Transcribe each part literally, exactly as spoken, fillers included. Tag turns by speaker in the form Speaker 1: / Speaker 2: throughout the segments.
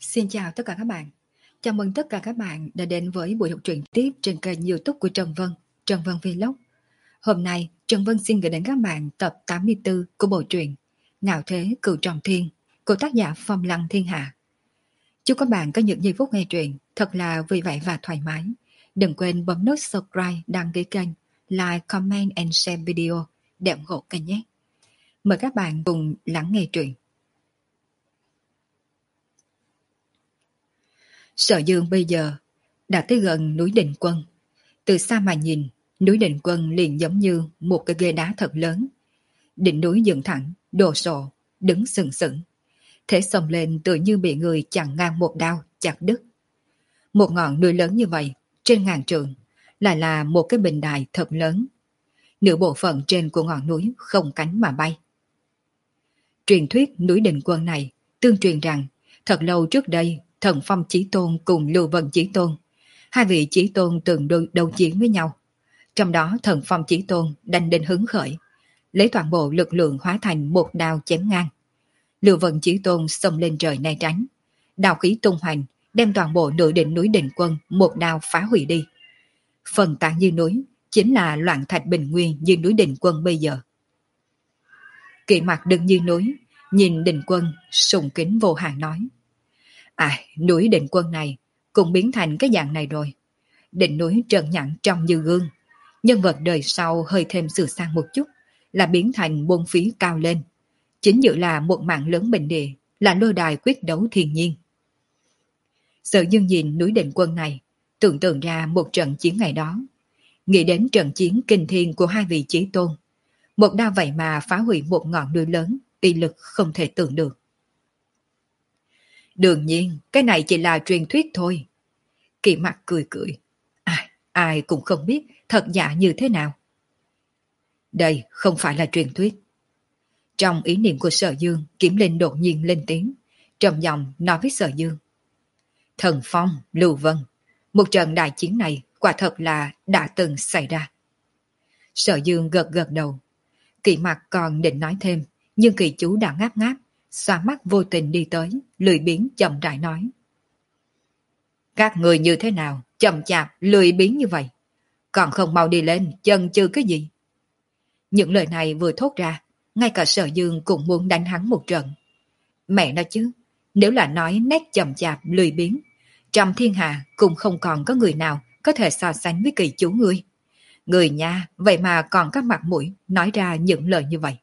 Speaker 1: Xin chào tất cả các bạn. Chào mừng tất cả các bạn đã đến với buổi đọc truyện tiếp trên kênh YouTube của Trần Vân, Trần Vân Vlog. Hôm nay, Trần Vân xin gửi đến các bạn tập tám mươi tư của bộ truyện Ngạo Thế Cửu Trọng Thiên của tác giả Phong Lăng Thiên Hạ. Chúc các bạn có những giây phút nghe truyện thật là vui vẻ và thoải mái. Đừng quên bấm nút subscribe, đăng ký kênh, like, comment and share video để ủng hộ kênh nhé. Mời các bạn cùng lắng nghe truyện. Sở Dương bây giờ đã tới gần núi Định Quân. Từ xa mà nhìn, núi Định Quân liền giống như một cái ghế đá thật lớn. Đỉnh núi dựng thẳng, đồ sộ, đứng sừng sững. Thế xông lên tựa như bị người chặn ngang một đao, chặt đứt. Một ngọn núi lớn như vậy, trên ngàn trượng, lại là một cái bình đài thật lớn. Nửa bộ phận trên của ngọn núi không cánh mà bay. Truyền thuyết núi Định Quân này tương truyền rằng thật lâu trước đây Thần Phong Chí Tôn cùng Lưu Vân Chí Tôn, hai vị Chí Tôn từng đấu, đấu chiến với nhau. Trong đó Thần Phong Chí Tôn đành định hứng khởi, lấy toàn bộ lực lượng hóa thành một đao chém ngang. Lưu Vân Chí Tôn xông lên trời né tránh, đao khí tung hoành, đem toàn bộ nửa đỉnh núi Định Quân một đao phá hủy đi. Phần tán như núi chính là loạn thạch bình nguyên như núi Định Quân bây giờ. Kỵ Mặc đứng như núi, nhìn Định Quân sùng kính vô hạn nói: À, núi Định Quân này cũng biến thành cái dạng này rồi. Đỉnh núi trơn nhẵn trong như gương, nhân vật đời sau hơi thêm sửa sang một chút là biến thành bốn phía cao lên, chính dự là một mạng lớn bình địa, là lôi đài quyết đấu thiên nhiên. Sở Dương nhìn núi Định Quân này, tưởng tượng ra một trận chiến ngày đó, nghĩ đến trận chiến kinh thiên của hai vị chí tôn, một đao vậy mà phá hủy một ngọn núi lớn, uy lực không thể tưởng được. Đương nhiên, cái này chỉ là truyền thuyết thôi. Kỵ Mặc cười cười. Ai, ai cũng không biết thật giả như thế nào. Đây không phải là truyền thuyết. Trong ý niệm của Sở Dương, Kiếm Linh đột nhiên lên tiếng, trầm giọng nói với Sở Dương: Thần Phong, Lưu Vân, một trận đại chiến này quả thật là đã từng xảy ra. Sở Dương gật gật đầu. Kỵ Mặc còn định nói thêm, nhưng Kỳ Chú đã ngáp ngáp, xoa mắt vô tình đi tới, lười biếng chậm rãi nói: Các người như thế nào, chậm chạp, lười biếng như vậy? Còn không mau đi lên, chần chừ cái gì? Những lời này vừa thốt ra, ngay cả Sở Dương cũng muốn đánh hắn một trận. Mẹ nói chứ, nếu là nói nét chậm chạp, lười biếng, trong thiên hạ cũng không còn có người nào có thể so sánh với Kỳ Chú ngươi. Người nha, vậy mà còn có mặt mũi nói ra những lời như vậy.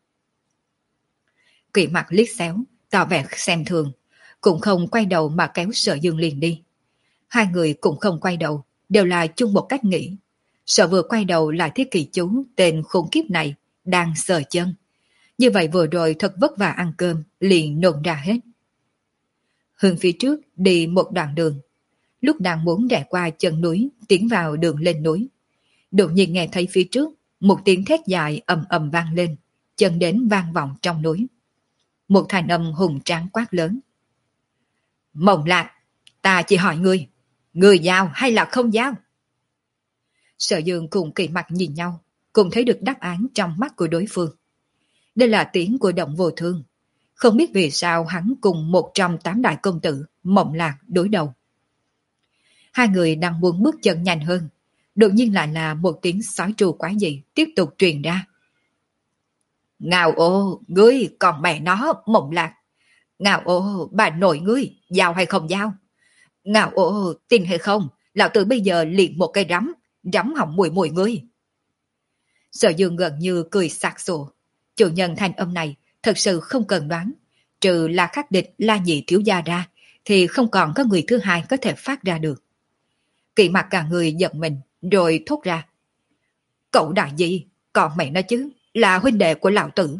Speaker 1: Kỵ Mặc liếc xéo, tỏ vẻ xem thường, cũng không quay đầu mà kéo Sở Dương liền đi. Hai người cũng không quay đầu, đều là chung một cách nghĩ. Sở vừa quay đầu lại thấy Kỳ Chú tên khốn kiếp này đang sờ chân. Như vậy vừa rồi thật vất vả ăn cơm, liền nôn ra hết. Hướng phía trước đi một đoạn đường. Lúc đang muốn rẽ qua chân núi, tiến vào đường lên núi, đột nhiên nghe thấy phía trước một tiếng thét dài ầm ầm vang lên, chân đến vang vọng trong núi. Một thanh âm hùng tráng quát lớn: Mộng Lạc, ta chỉ hỏi ngươi, ngươi giao hay là không giao? Sở Dương cùng Kỵ Mặc nhìn nhau, cùng thấy được đáp án trong mắt của đối phương. Đây là tiếng của Động Vô Thương. Không biết vì sao hắn cùng một trong tám đại công tử Mộng Lạc đối đầu. Hai người đang muốn bước chân nhanh hơn, đột nhiên lại là một tiếng sói tru quái dị tiếp tục truyền ra: Ngạo ô, ngươi còn mẹ nó, Mộng Lạc. Ngạo ô, bà nội ngươi, giao hay không giao? Ngạo ô, tin hay không, lão tử bây giờ liền một cây rắm, rắm hỏng mùi mùi ngươi. Sở Dương gần như cười sặc sụa. Chủ nhân thanh âm này thật sự không cần đoán, trừ là khắc địch La Nhị thiếu gia ra, thì không còn có người thứ hai có thể phát ra được. Kỵ Mặc cả người giận mình, rồi thốt ra: Cậu đại gì, còn mẹ nó chứ, là huynh đệ của lão tử.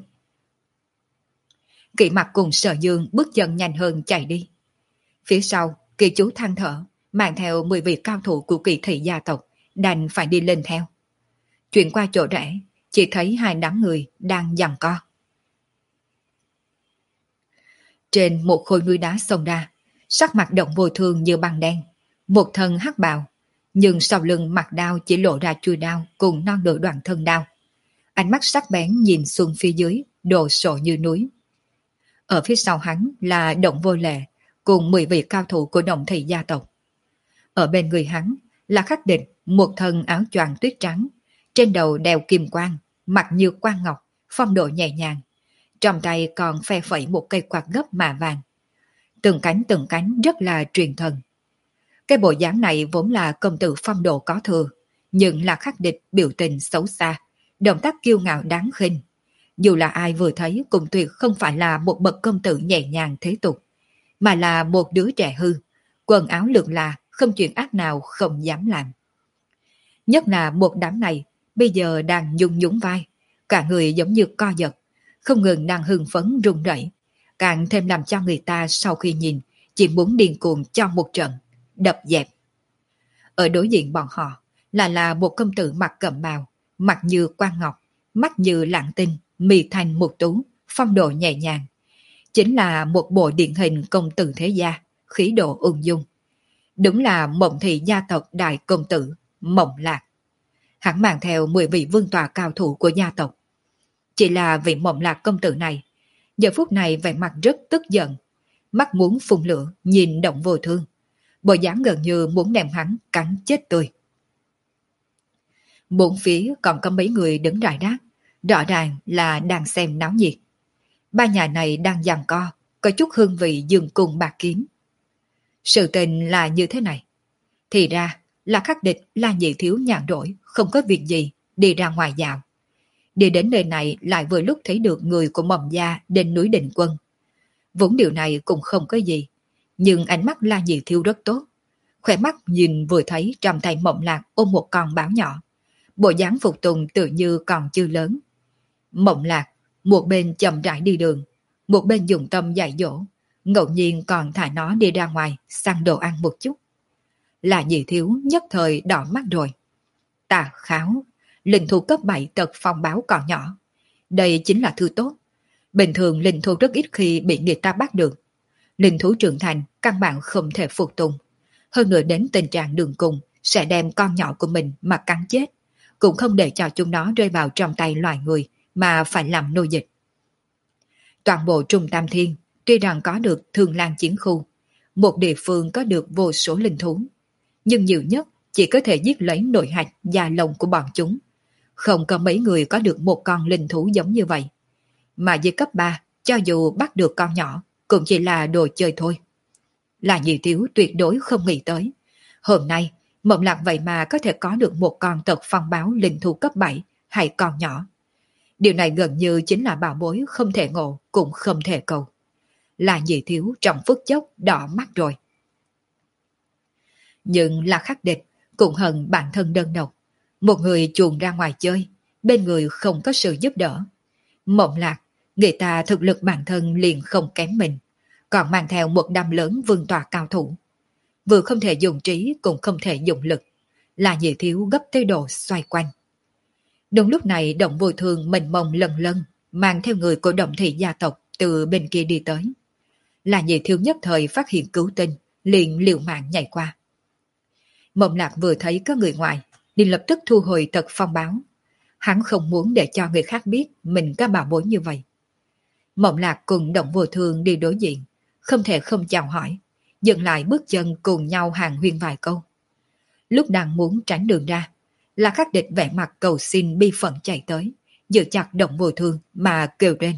Speaker 1: Kỵ Mặc cùng Sở Dương bước chân nhanh hơn chạy đi. Phía sau, Kỳ Chú than thở, mang theo mười vị cao thủ của Kỳ thị gia tộc, đành phải đi lên theo. Chuyển qua chỗ rẽ, chỉ thấy hai đám người đang giằng co. Trên một khối núi đá xông ra, sắc mặt Động Vô Thương như băng đen, một thân hắc bào, nhưng sau lưng mặt đao chỉ lộ ra chui đao cùng non nửa đoạn thân đao. Ánh mắt sắc bén nhìn xuống phía dưới, đồ sộ như núi. Ở phía sau hắn là Động Vô Lệ, cùng mười vị cao thủ của Đồng Thị gia tộc. Ở bên người hắn là Khắc Địch, một thân áo choàng tuyết trắng, trên đầu đeo kim quang, mặt như quan ngọc, phong độ nhẹ nhàng, trong tay còn phe phẩy một cây quạt gấp mạ vàng. Từng cánh từng cánh rất là truyền thần. Cái bộ dáng này vốn là công tử phong độ có thừa, nhưng là Khắc Địch biểu tình xấu xa, động tác kiêu ngạo đáng khinh. Dù là ai vừa thấy cũng tuyệt không phải là một bậc công tử nhẹ nhàng thế tục, mà là một đứa trẻ hư, quần áo lượn là, không chuyện ác nào không dám làm. Nhất là một đám này, bây giờ đang nhung nhún vai, cả người giống như co giật, không ngừng đang hưng phấn run rẩy, càng thêm làm cho người ta sau khi nhìn, chỉ muốn điên cuồng cho một trận, đập dẹp. Ở đối diện bọn họ, là là một công tử mặt cẩm bào, mặt như quan ngọc, mắt như lạng tinh, mì thành một tú, phong độ nhẹ nhàng. Chính là một bộ điển hình công tử thế gia, khí độ ung dung. Đúng là Mộng Thị gia tộc đại công tử, Mộng Lạc. Hắn mang theo mười vị vương tọa cao thủ của gia tộc. Chỉ là vị Mộng Lạc công tử này, giờ phút này vẻ mặt rất tức giận, mắt muốn phun lửa, nhìn Động Vô Thương. Bộ dáng gần như muốn đem hắn cắn chết tươi. Bốn phía còn có mấy người đứng rải rác, rõ ràng là đang xem náo nhiệt. Ba nhà này đang giằng co, có chút hương vị dương cung bạc kiếm. Sự tình là như thế này. Thì ra là Khắc Địch là nhị thiếu nhàn rỗi, không có việc gì, đi ra ngoài dạo. Đi đến nơi này lại vừa lúc thấy được người của Mộng gia đến núi Định Quân. Vốn điều này cũng không có gì, nhưng ánh mắt La Nhị thiếu rất tốt. Khỏe mắt nhìn vừa thấy trong tay Mộng Lạc ôm một con báo nhỏ. Bộ dáng phục tùng tự như còn chưa lớn. Mộng Lạc một bên chậm rãi đi đường, một bên dùng tâm dạy dỗ, ngẫu nhiên còn thả nó đi ra ngoài săn đồ ăn một chút. Là Nhị thiếu nhất thời đỏ mắt rồi. Tà Kháo, linh thú cấp bảy tật phong báo còn nhỏ. Đây chính là thứ tốt. Bình thường linh thú rất ít khi bị người ta bắt được. Linh thú trưởng thành căn bản không thể phục tùng. Hơn nữa đến tình trạng đường cùng sẽ đem con nhỏ của mình mà cắn chết, cũng không để cho chúng nó rơi vào trong tay loài người mà phải làm nô dịch. Toàn bộ Trung Tam Thiên tuy rằng có được Thương Lan chiến khu, một địa phương có được vô số linh thú, nhưng nhiều nhất chỉ có thể giết lấy nội hạch da lông của bọn chúng. Không có mấy người có được một con linh thú giống như vậy. Mà dưới cấp ba, cho dù bắt được con nhỏ, cũng chỉ là đồ chơi thôi. Là Nhị thiếu tuyệt đối không nghĩ tới. Hôm nay, Mộng Lạc vậy mà có thể có được một con tật phong báo linh thú cấp bảy hay con nhỏ. Điều này gần như chính là bảo bối không thể ngộ cũng không thể cầu. Là Nhị thiếu trong phút chốc đỏ mắt rồi. Nhưng là Khắc Địch cũng hận bản thân đơn độc. Một người chuồn ra ngoài chơi, bên người không có sự giúp đỡ. Mộng Lạc, người ta thực lực bản thân liền không kém mình, còn mang theo một đám lớn vương tọa cao thủ. Vừa không thể dùng trí cũng không thể dùng lực, là Nhị thiếu gấp tới độ xoay quanh. Đúng lúc này Động Vô Thương mình mông lần lần, mang theo người của Động Thị gia tộc từ bên kia đi tới. Là Nhị thiếu nhất thời phát hiện cứu tinh, liền liều mạng nhảy qua. Mộng Lạc vừa thấy có người ngoài, liền lập tức thu hồi tật phong báo. Hắn không muốn để cho người khác biết mình có bảo bối như vậy. Mộng Lạc cùng Động Vô Thương đi đối diện, không thể không chào hỏi, dừng lại bước chân cùng nhau hàng huyên vài câu. Lúc đang muốn tránh đường ra, là Khắc Địch vẻ mặt cầu xin bi phận chạy tới, giữ chặt Động Vô Thương mà kêu lên.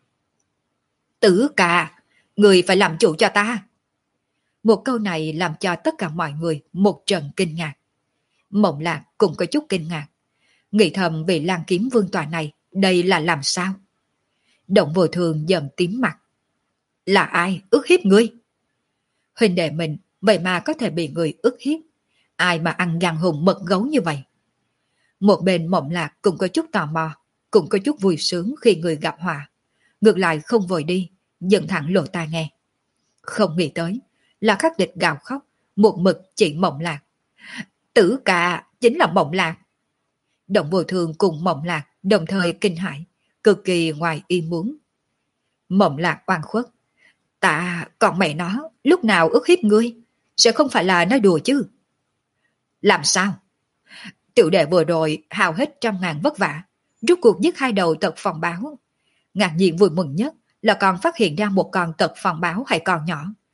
Speaker 1: Tử Ca, người phải làm chủ cho ta. Một câu này làm cho tất cả mọi người một trận kinh ngạc. Mộng Lạc cũng có chút kinh ngạc, nghĩ thầm vị Lan Kiếm vương tọa này đây là làm sao. Động Vô Thương dần tím mặt. Là ai ức hiếp ngươi? Huynh đệ mình vậy mà có thể bị người ức hiếp, ai mà ăn gan hùm mật gấu như vậy? Một bên Mộng Lạc cũng có chút tò mò, cũng có chút vui sướng khi người gặp họa, ngược lại không vội đi, dần thẳng lộ tai nghe. Không nghĩ tới là Khắc Địch gào khóc, một mực chỉ Mộng Lạc. Tử Ca chính là Mộng Lạc. Động Vô Thương cùng Mộng Lạc đồng thời kinh hãi, cực kỳ ngoài ý muốn. Mộng Lạc oan khuất. Ta, còn mẹ nó, lúc nào ức hiếp ngươi? Sẽ không phải là nói đùa chứ? Làm sao? Tiểu đệ vừa rồi hao hết trăm ngàn vất vả, rút cuộc giết hai đầu tật phong báo. Ngạc nhiên vui mừng nhất là còn phát hiện ra một con tật phong báo hay con nhỏ.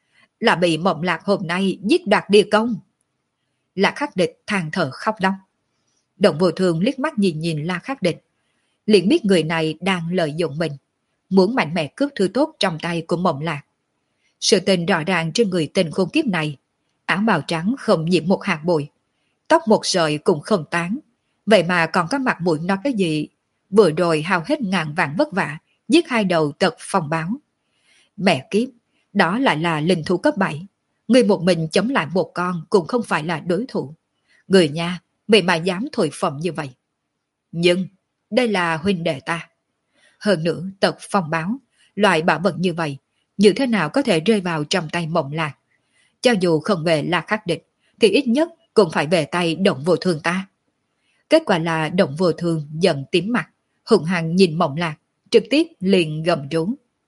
Speaker 1: là bị Mộng Lạc hôm nay giết đoạt địa công. La Khắc Địch than thở khóc lóc. Động Vô Thương liếc mắt nhìn nhìn La Khắc Địch, liền biết người này đang lợi dụng mình, muốn mạnh mẽ cướp thứ tốt trong tay của Mộng Lạc. Sự tình rõ ràng trên người tình khôn kiếp này, áo bào trắng không nhiễm một hạt bụi, tóc một sợi cũng không tán, vậy mà còn có mặt mũi nói cái gì vừa rồi hao hết ngàn vạn vất vả giết hai đầu Tật Phong Báo. Mẹ kiếp, đó lại là linh thú cấp bảy, người một mình chống lại một con cũng không phải là đối thủ. Người nha, mày mà dám thổi phồng như vậy. Nhưng đây là huynh đệ ta. Hơn nữa Tật Phong Báo, loại bảo vật như vậy, như thế nào có thể rơi vào trong tay Mộng Lạc? Cho dù không về La Khắc Địch, thì ít nhất cũng phải về tay Động Vô Thương ta. Kết quả là Động Vô Thương giận tím mặt, hùng hăng nhìn Mộng Lạc, trực tiếp liền gầm rú.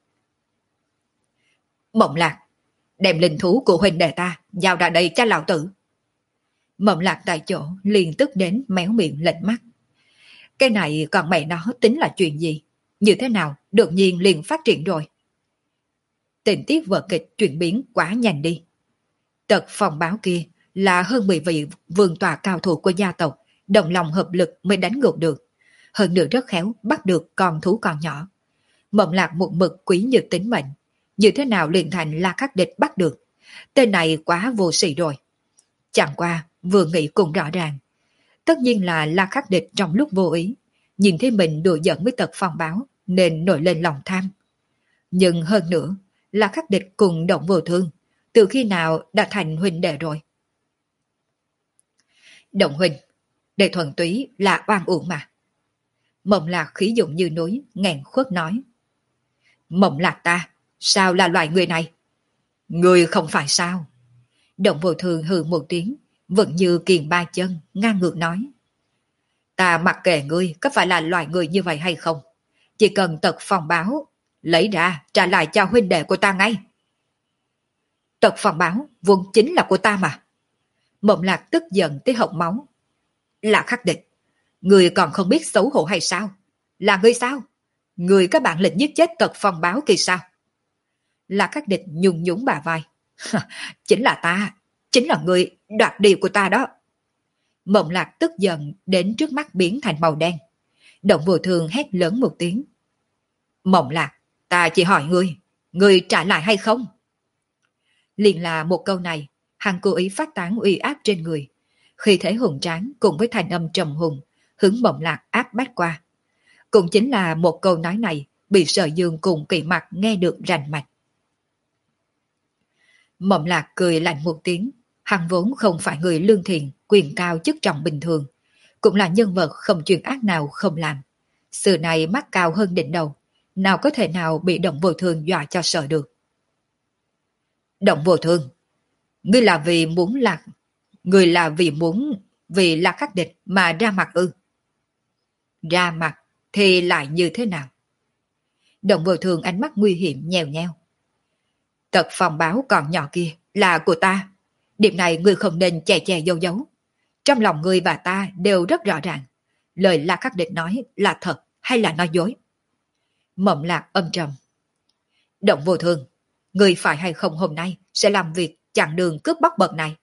Speaker 1: Mộng Lạc, đem linh thú của huynh đệ ta giao ra đây cho lão tử. Mộng Lạc tại chỗ liền tức đến méo miệng lệch mắt. Cái này còn mẹ nó tính là chuyện gì? Như thế nào đột nhiên liền phát triển rồi? Tình tiết vở kịch chuyển biến quá nhanh đi. Tật Phong Báo kia là hơn mười vị vương tòa cao thủ của gia tộc, đồng lòng hợp lực mới đánh ngược được. Hơn nữa rất khéo bắt được con thú còn nhỏ. Mộng Lạc một mực quý như tính mệnh, như thế nào liền thành La Khắc Địch bắt được? Tên này quá vô sỉ rồi. Chẳng qua vừa nghĩ cũng rõ ràng. Tất nhiên là La Khắc Địch trong lúc vô ý, nhìn thấy mình đùa giỡn với Tật Phong Báo nên nổi lên lòng tham. Nhưng hơn nữa, La Khắc Địch cùng Động Vô Thương từ khi nào đã thành huynh đệ rồi? Động huynh, để thuần túy là oan uổng mà. Mộng Lạc khí dụng như núi, nghẹn khuất nói. Mộng Lạc ta, sao là loại người này? Người không phải sao? Động Vô Thương hừ một tiếng, vẫn như kiền ba chân, ngang ngược nói. Ta mặc kệ ngươi có phải là loại người như vậy hay không, chỉ cần Tật Phong Báo lấy ra trả lại cho huynh đệ của ta ngay. Tật Phong Báo vốn chính là của ta mà. Mộng Lạc tức giận tới hộc máu. Là Khắc Địch, người còn không biết xấu hổ hay sao? Là ngươi sao? Người có bản lĩnh giết chết Tật Phong Báo kỳ sao? Là Khắc Địch nhún nhún bà vai. Chính là ta, chính là người đoạt điều của ta đó. Mộng Lạc tức giận đến trước mắt biến thành màu đen. Động Vô Thương hét lớn một tiếng. Mộng Lạc, ta chỉ hỏi ngươi, ngươi trả lại hay không? Liền là một câu này, hắn cố ý phát tán uy áp trên người. Khi thế hùng tráng cùng với thanh âm trầm hùng, hướng Mộng Lạc áp bách qua. Cũng chính là một câu nói này bị Sở Dương cùng Kỵ Mặc nghe được rành mạch. Mộng Lạc cười lạnh một tiếng, hắn vốn không phải người lương thiện, quyền cao chức trọng bình thường, cũng là nhân vật không chuyện ác nào không làm. Sự này mắt cao hơn đỉnh đầu, nào có thể nào bị Động Vô Thương dọa cho sợ được. Động Vô Thương, ngươi là vì muốn lạc, ngươi là vì muốn vì là Khắc Địch mà ra mặt ư? Ra mặt thì lại như thế nào? Động Vô Thương ánh mắt nguy hiểm nhèo nheo. Tật Phong Báo còn nhỏ kia là của ta. Điểm này ngươi không nên che che giấu giấu. Trong lòng ngươi và ta đều rất rõ ràng. Lời La Khắc Địch nói là thật hay là nói dối? Mộng Lạc âm trầm. Động Vô Thương, ngươi phải hay không hôm nay sẽ làm việc chặn đường cướp bóc bậc này?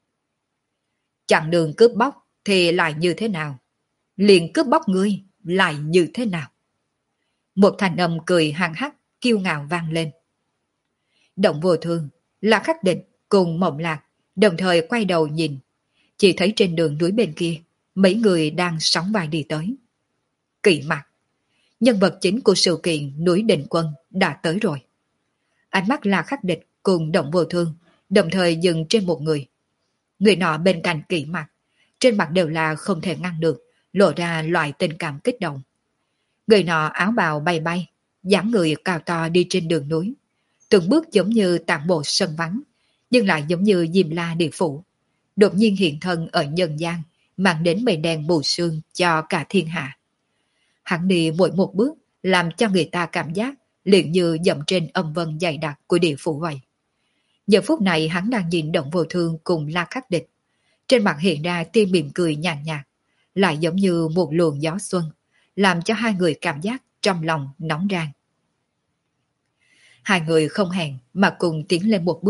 Speaker 1: Chặn đường cướp bóc thì lại như thế nào? Liền cướp bóc ngươi lại như thế nào? Một thanh âm cười hăng hắc kiêu ngạo vang lên. Động Vô Thương, La Khắc Địch cùng Mộng Lạc đồng thời quay đầu nhìn, chỉ thấy trên đường núi bên kia mấy người đang sóng vai đi tới. Kỵ Mặc, nhân vật chính của sự kiện núi Định Quân đã tới rồi. Ánh mắt La Khắc Địch cùng Động Vô Thương đồng thời dừng trên một người. Người nọ bên cạnh Kỵ Mặc, trên mặt đều là không thể ngăn được, lộ ra loại tình cảm kích động. Người nọ áo bào bay bay, dáng người cao to đi trên đường núi, từng bước giống như tản bộ sân vắng, nhưng lại giống như Diêm La Địa Phủ, đột nhiên hiện thân ở nhân gian, mang đến mây đen bù sương cho cả thiên hạ. Hắn đi mỗi một bước, làm cho người ta cảm giác liền như dậm trên âm vân dày đặc của địa phủ vậy. Giờ phút này hắn đang nhìn Động Vô Thương cùng La Khắc Địch, trên mặt hiện ra tia mỉm cười nhàn nhạt, nhạt, lại giống như một luồng gió xuân, làm cho hai người cảm giác trong lòng nóng rang. Hai người không hẹn mà cùng tiến lên một bước,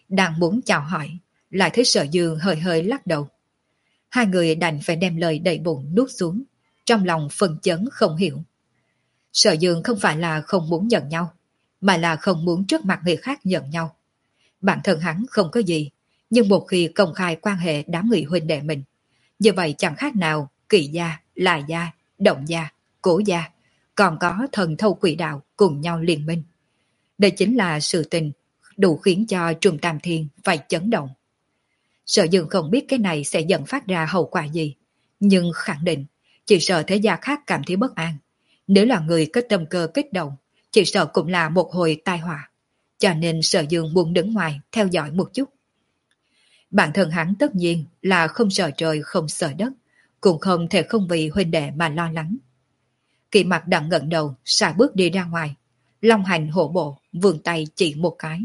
Speaker 1: Đang muốn chào hỏi, lại thấy Sở Dương hơi hơi lắc đầu. Hai người đành phải đem lời đầy bụng nuốt xuống, trong lòng phân chấn không hiểu. Sở Dương không phải là không muốn nhận nhau, mà là không muốn trước mặt người khác nhận nhau. Bản thân hắn không có gì, nhưng một khi công khai quan hệ đám người huynh đệ mình, như vậy chẳng khác nào Kỳ gia, Là gia, Động gia, Cố gia, còn có thần thâu quỷ đạo cùng nhau liên minh. Đây chính là sự tình đủ khiến cho Trùng Tam Thiên phải chấn động. Sở Dương không biết cái này sẽ dẫn phát ra hậu quả gì, nhưng khẳng định chỉ sợ thế gia khác cảm thấy bất an. Nếu là người có tâm cơ kích động, chỉ sợ cũng là một hồi tai họa. Cho nên Sở Dương muốn đứng ngoài theo dõi một chút. Bản thân hắn tất nhiên là không sợ trời không sợ đất, cũng không thể không vì huynh đệ mà lo lắng. Kỳ Mặc đặng ngẩng đầu, xài bước đi ra ngoài, long hành hổ bộ, vươn tay chỉ một cái.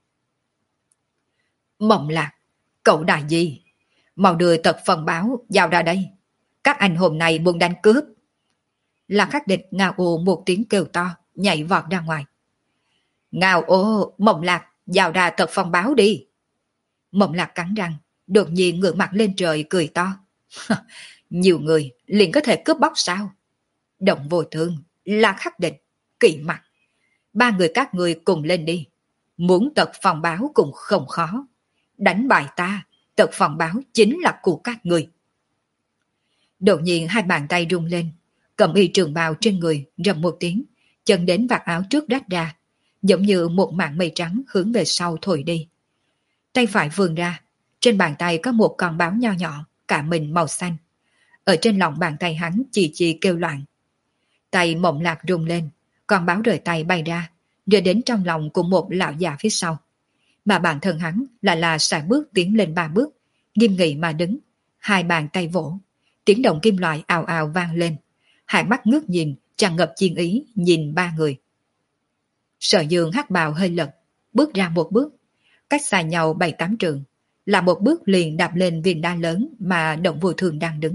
Speaker 1: Mộng Lạc, cậu đại gì? Mau đưa tật phần báo giao ra đây. Các anh hôm nay muốn đánh cướp. Là Khắc Địch ngao ô một tiếng kêu to, nhảy vọt ra ngoài. Ngao ô, Mộng Lạc, giao ra tật phong báo đi. Mộng Lạc cắn răng, đột nhiên ngửa mặt lên trời cười to. Nhiều người liền có thể cướp bóc sao? Động Vô Thương, là Khắc Địch, Kỳ Mặc. Ba người các người cùng lên đi. Muốn tật phong báo cũng không khó. Đánh bại ta, tật phong báo chính là của các người. Đột nhiên hai bàn tay rung lên, cầm y trường bào trên người rầm một tiếng, chân đến vạt áo trước rách ra, giống như một mảng mây trắng hướng về sau thổi đi. Tay phải vươn ra, trên bàn tay có một con báo nho nhỏ, cả mình màu xanh. Ở trên lòng bàn tay hắn chì chì kêu loạn. Tay Mộng Lạc rung lên, con báo rời tay bay ra, rơi đến trong lòng của một lão già phía sau. Mà bản thân hắn lại là sải bước tiến lên ba bước, nghiêm nghị mà đứng, hai bàn tay vỗ, tiếng động kim loại ào ào vang lên, hai mắt ngước nhìn, tràn ngập chiên ý nhìn ba người. Sở Dương hắc bào hơi lật, bước ra một bước, cách xa nhau bảy tám trượng, là một bước liền đạp lên viên đá lớn mà Động Vô Thương đang đứng.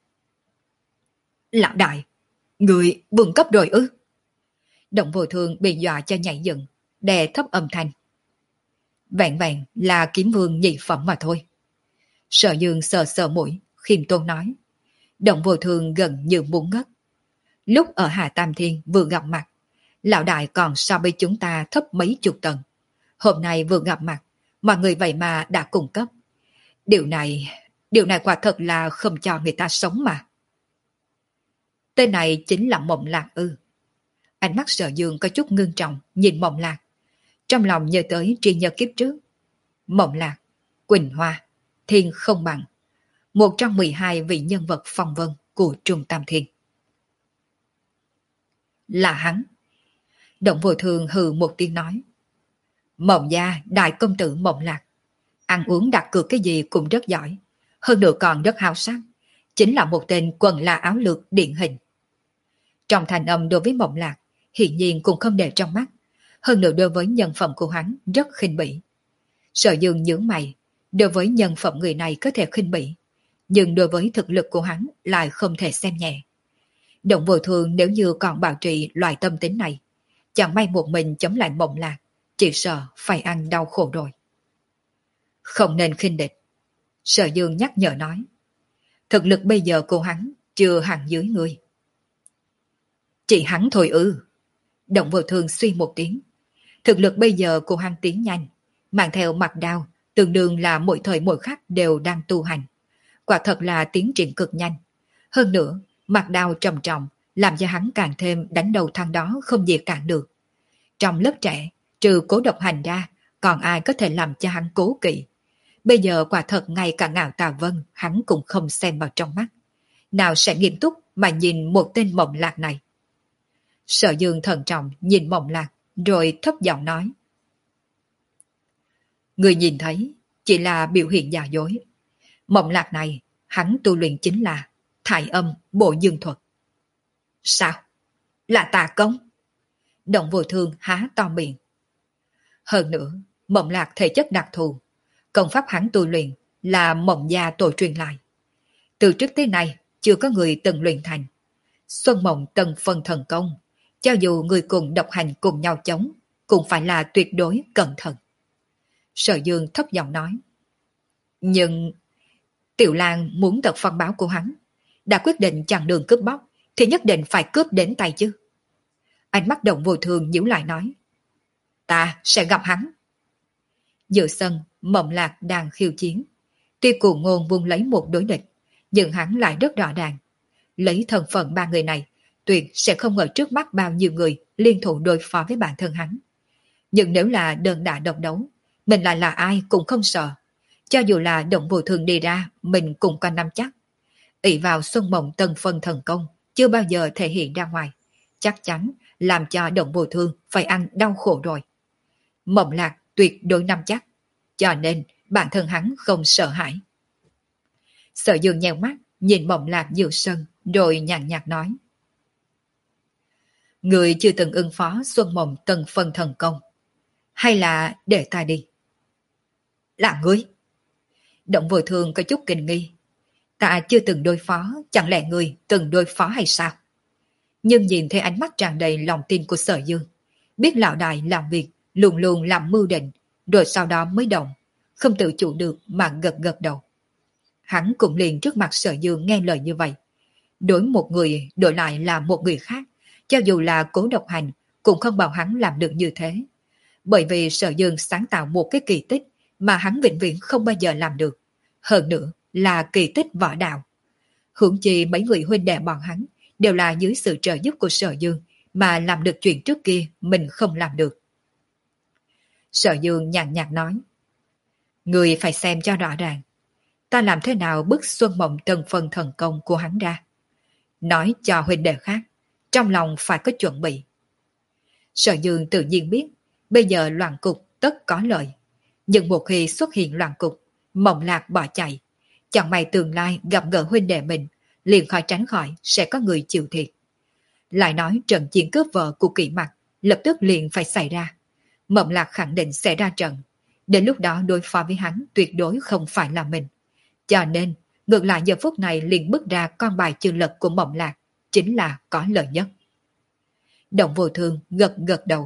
Speaker 1: Lão đại, người vượt cấp rồi ư? Động Vô Thương bị dọa cho nhảy dựng, đè thấp âm thanh. Vẹn vẹn là kiếm vương nhị phẩm mà thôi. Sở Dương sờ sờ mũi, khiêm tốn nói. Động Vô Thương gần như muốn ngất. Lúc ở Hà Tam Thiên vừa gặp mặt, lão đại còn so với chúng ta thấp mấy chục tầng. Hôm nay vừa gặp mặt, mọi người vậy mà đã cung cấp. Điều này, điều này quả thật là không cho người ta sống mà. Tên này chính là Mộng Lạc ư? Ánh mắt Sở Dương có chút ngưng trọng nhìn Mộng Lạc, trong lòng nhớ tới tri nhớ kiếp trước. Mộng Lạc, Quỳnh Hoa, Thiên Không Bằng, một trong mười hai vị nhân vật phong vân của Trung Tam Thiên. Là hắn. Động Vô Thương hừ một tiếng nói. Mộng gia đại công tử Mộng Lạc, ăn uống đặt cược cái gì cũng rất giỏi, hơn nữa còn rất hào sắc, chính là một tên quần là áo lược điển hình. Trong thành âm đối với Mộng Lạc, hiển nhiên cũng không để trong mắt, hơn nữa đối với nhân phẩm của hắn rất khinh bỉ. Sở Dương nhướng mày, đối với nhân phẩm người này có thể khinh bỉ, nhưng đối với thực lực của hắn lại không thể xem nhẹ. Động Vô Thương nếu như còn bảo trì loại tâm tính này, chẳng may một mình chống lại Mộng Lạc, chỉ sợ phải ăn đau khổ rồi. Không nên khinh địch. Sở Dương nhắc nhở nói. Thực lực bây giờ của hắn chưa hẳn dưới người. Chỉ hắn thôi ư? Động Vô Thương suy một tiếng. Thực lực bây giờ của hắn tiến nhanh, mang theo mặt đao, tương đương là mỗi thời mỗi khắc đều đang tu hành. Quả thật là tiến triển cực nhanh. Hơn nữa, mặt đao trầm trọng, làm cho hắn càng thêm đánh đầu thằng đó không gì cản được. Trong lớp trẻ, trừ Cố Độc Hành ra, còn ai có thể làm cho hắn cố kỵ. Bây giờ quả thật ngay cả Ngạo Tà Vân hắn cũng không xem vào trong mắt. Nào sẽ nghiêm túc mà nhìn một tên Mộng Lạc này. Sở Dương thận trọng nhìn Mộng Lạc, rồi thấp giọng nói. Người nhìn thấy chỉ là biểu hiện giả dối. Mộng Lạc này, hắn tu luyện chính là Thải Âm Bộ Dương Thuật. Sao? Là tà công? Động Vô Thương há to miệng. Hơn nữa, Mộng Lạc thể chất đặc thù, công pháp hắn tu luyện là Mộng gia tổ truyền lại. Từ trước tới nay, chưa có người từng luyện thành. Xuân Mộng từng phần thần công, cho dù người cùng độc hành cùng nhau chống, cũng phải là tuyệt đối cẩn thận. Sở Dương thấp giọng nói. Nhưng Tiểu Lan muốn tật phong báo của hắn, đã quyết định chặn đường cướp bóc thì nhất định phải cướp đến tay chứ. Ánh mắt Động Vô Thường nhíu lại nói. Ta sẽ gặp hắn. Giữa sân, Mộng Lạc đang khiêu chiến. Tuy Cuồng Ngôn vung lấy một đối địch, nhưng hắn lại rất rõ ràng. Lấy thân phận ba người này, tuyệt sẽ không ngờ trước mắt bao nhiêu người liên thủ đối phó với bản thân hắn. Nhưng nếu là đơn đả độc đấu, mình lại là ai cũng không sợ. Cho dù là Động Vô Thường đi ra, mình cũng có nắm chắc. ỷ vào Xuân Mộng Tân Phân thần công, chưa bao giờ thể hiện ra ngoài. Chắc chắn làm cho Động Vô Thường phải ăn đau khổ rồi. Mộng Lạc tuyệt đối nắm chắc, cho nên bản thân hắn không sợ hãi. Sở Dương nheo mắt, nhìn Mộng Lạc giữa sân, rồi nhàn nhạt nói. Người chưa từng ứng phó Xuân Mộng Tân Phân thần công, hay là để ta đi? Là ngươi? Động Vô Thường có chút kinh nghi. Ta chưa từng đối phó, chẳng lẽ ngươi từng đối phó hay sao? Nhưng nhìn thấy ánh mắt tràn đầy lòng tin của Sở Dương, biết lão đại làm việc luôn luôn làm mưu định, rồi sau đó mới động, không tự chủ được mà gật gật đầu. Hắn cũng liền trước mặt Sở Dương nghe lời như vậy. Đối một người đổi lại là một người khác, cho dù là Cố Độc Hành cũng không bảo hắn làm được như thế. Bởi vì Sở Dương sáng tạo một cái kỳ tích mà hắn vĩnh viễn không bao giờ làm được. Hơn nữa là kỳ tích võ đạo. Huống chi mấy người huynh đệ bọn hắn đều là dưới sự trợ giúp của Sở Dương mà làm được chuyện trước kia mình không làm được. Sở Dương nhàn nhạt nói. Người phải xem cho rõ ràng. Ta làm thế nào bức Xuân Mộng Tân Phân thần công của hắn ra. Nói cho huynh đệ khác, trong lòng phải có chuẩn bị. Sở Dương tự nhiên biết, bây giờ loạn cục tất có lợi. Nhưng một khi xuất hiện loạn cục, Mộng Lạc bỏ chạy, chẳng may tương lai gặp gỡ huynh đệ mình, liền khỏi tránh khỏi sẽ có người chịu thiệt. Lại nói trận chiến cướp vợ của Kỷ Mặc lập tức liền phải xảy ra. Mộng Lạc khẳng định sẽ ra trận. Đến lúc đó đối phó với hắn tuyệt đối không phải là mình. Cho nên, ngược lại giờ phút này liền bước ra con bài chưa lật của Mộng Lạc, chính là có lợi nhất. Động Vô Thường gật gật đầu.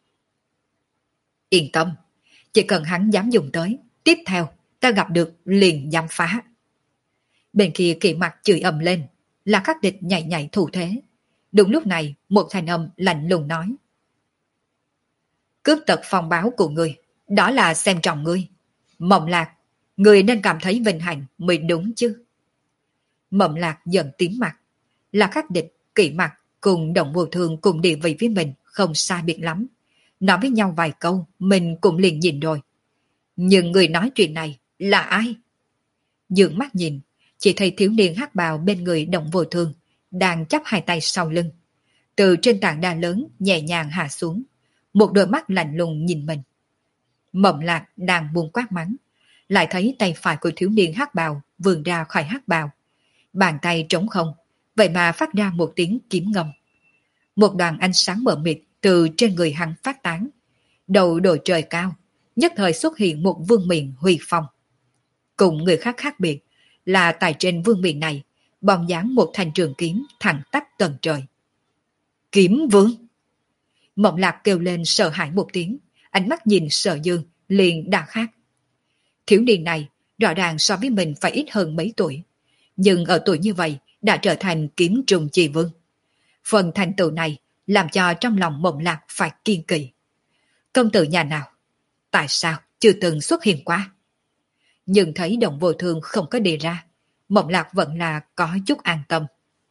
Speaker 1: Yên tâm, chỉ cần hắn dám dùng tới, tiếp theo ta gặp được liền dám phá. Bên kia Kỷ Mặc chửi ầm lên, là khắc địch nhảy nhảy thủ thế. Đúng lúc này, một thanh âm lạnh lùng nói. Cướp tật phong báo của ngươi, đó là xem trọng ngươi. Mộng Lạc, ngươi nên cảm thấy vinh hạnh mới đúng chứ. Mộng Lạc giận tím mặt, là khắc địch, Kỷ Mặc cùng Động Vô Thường cùng địa vị với mình không sai biệt lắm. Nói với nhau vài câu, mình cũng liền nhìn rồi. Nhưng người nói chuyện này là ai? Dường mắt nhìn, chỉ thấy thiếu niên hắc bào bên người Động Vô Thường đang chắp hai tay sau lưng. Từ trên tảng đá lớn nhẹ nhàng hạ xuống, một đôi mắt lạnh lùng nhìn mình. Mộng Lạc đang buông quát mắng, lại thấy tay phải của thiếu niên hắc bào vươn ra khỏi hắc bào. Bàn tay trống không, vậy mà phát ra một tiếng kiếm ngâm. Một đoàn ánh sáng mờ mịt từ trên người hắn phát tán. Đầu đội trời cao, nhất thời xuất hiện một vương miện huy phong. Cùng người khác khác biệt là tại trên vương miện này, bóng dáng một thanh trường kiếm thẳng tắp tầng trời. Kiếm vương! Mộng Lạc kêu lên sợ hãi một tiếng, ánh mắt nhìn Sở Dương liền đã khác. Thiếu niên này rõ ràng so với mình phải ít hơn mấy tuổi, nhưng ở tuổi như vậy đã trở thành kiếm trùng chi vương. Phần thành tựu này làm cho trong lòng Mộng Lạc phải kiên kỳ. Công tử nhà nào? Tại sao chưa từng xuất hiện qua? Nhưng thấy Động Vô Thường không có đề ra, Mộng Lạc vẫn là có chút an tâm.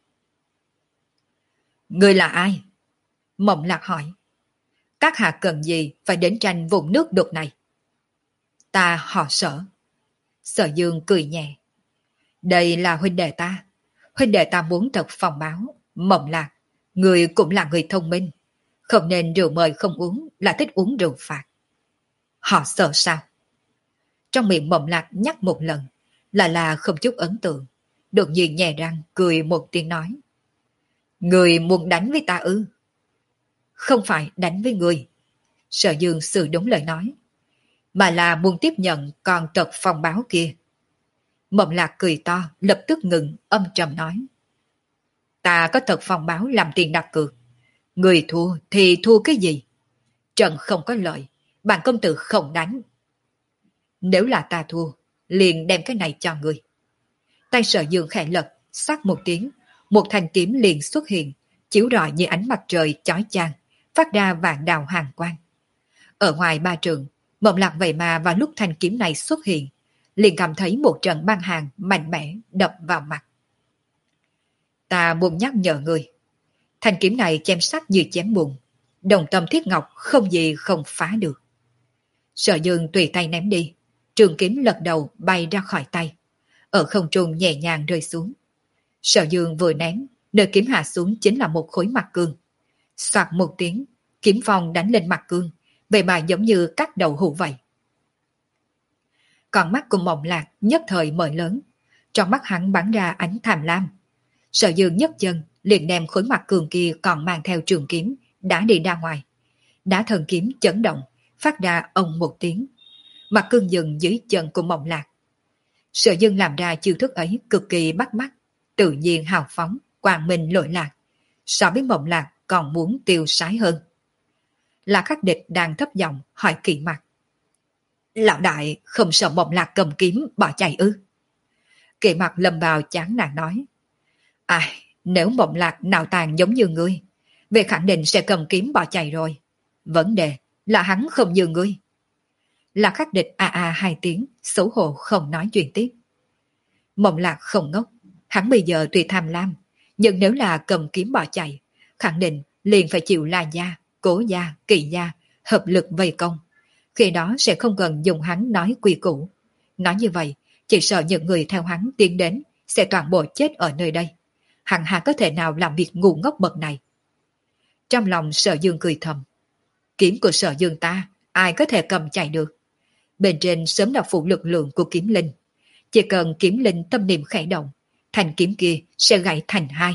Speaker 1: Người là ai? Mộng Lạc hỏi. Các hạ cần gì phải đến tranh vùng nước đục này? Ta họ Sở. Sở Dương cười nhẹ. Đây là huynh đệ ta. Huynh đệ ta muốn thật phòng báo. Mộng Lạc, người cũng là người thông minh. Không nên rượu mời không uống, là thích uống rượu phạt. Họ Sở sao? Trong miệng Mộng Lạc nhắc một lần, là là không chút ấn tượng. Đột nhiên nhè răng cười một tiếng nói. Người muốn đánh với ta ư? Không phải đánh với người. Sở Dương sự đúng lời nói. Mà là muốn tiếp nhận con tật phong báo kia. Mộng Lạc cười to, lập tức ngừng, âm trầm nói. Ta có tật phong báo làm tiền đặt cược. Người thua thì thua cái gì? Trận không có lợi, bản công tử không đánh. Nếu là ta thua, liền đem cái này cho ngươi. Tay Sở Dương khẽ lật, sắc một tiếng, một thanh kiếm liền xuất hiện, chiếu rọi như ánh mặt trời chói chang, phát ra vạn đạo hàn quang. Ở ngoài ba trường, Mộng Lạc vậy mà vào lúc thanh kiếm này xuất hiện, liền cảm thấy một trận băng hàn mạnh mẽ đập vào mặt. Ta muốn nhắc nhở người, thanh kiếm này chém sắc như chém bùn, đồng tâm thiết ngọc không gì không phá được. Sở Dương tùy tay ném đi, trường kiếm lật đầu bay ra khỏi tay, ở không trung nhẹ nhàng rơi xuống. Sở Dương vừa ném, nơi kiếm hạ xuống chính là một khối mặt cương. Soạt một tiếng, kiếm phong đánh lên mặt cương, vậy mà giống như cắt đầu hũ vậy. Còn mắt của Mộng Lạc nhất thời mở lớn, trong mắt hắn bắn ra ánh tham lam. Sở Dương nhấc chân, liền đem khối mặt cương kia còn mang theo trường kiếm, đã đi ra ngoài. Đá thần kiếm chấn động, phát ra ông một tiếng. Mặt cương dừng dưới chân của Mộng Lạc. Sở Dương làm ra chiêu thức ấy cực kỳ bắt mắt, tự nhiên hào phóng, quang minh lỗi lạc. So với Mộng Lạc còn muốn tiêu sái hơn. Là Khắc Địch đang thấp giọng hỏi Kỵ Mặc. Lão đại không sợ Mộng Lạc cầm kiếm bỏ chạy ư? Kỵ Mặc lầm vào chán nản nói. Ai, nếu Mộng Lạc nào tàn giống như ngươi, về khẳng định sẽ cầm kiếm bỏ chạy rồi. Vấn đề là hắn không như ngươi. Là Khắc Địch a a hai tiếng, xấu hổ không nói chuyện tiếp. Mộng Lạc không ngốc, hắn bây giờ tuy tham lam, nhưng nếu là cầm kiếm bỏ chạy, khẳng định liền phải chịu La gia, Cố gia, Kỵ gia hợp lực vây công. Khi đó sẽ không cần dùng hắn nói quy củ. Nói như vậy, chỉ sợ những người theo hắn tiến đến sẽ toàn bộ chết ở nơi đây. Hắn hà có thể nào làm việc ngu ngốc bậc này? Trong lòng Sở Dương cười thầm. Kiếm của Sở Dương ta, ai có thể cầm chạy được? Bên trên sớm đã phụ lực lượng của kiếm linh. Chỉ cần kiếm linh tâm niệm khẽ động, thanh kiếm kia sẽ gãy thành hai.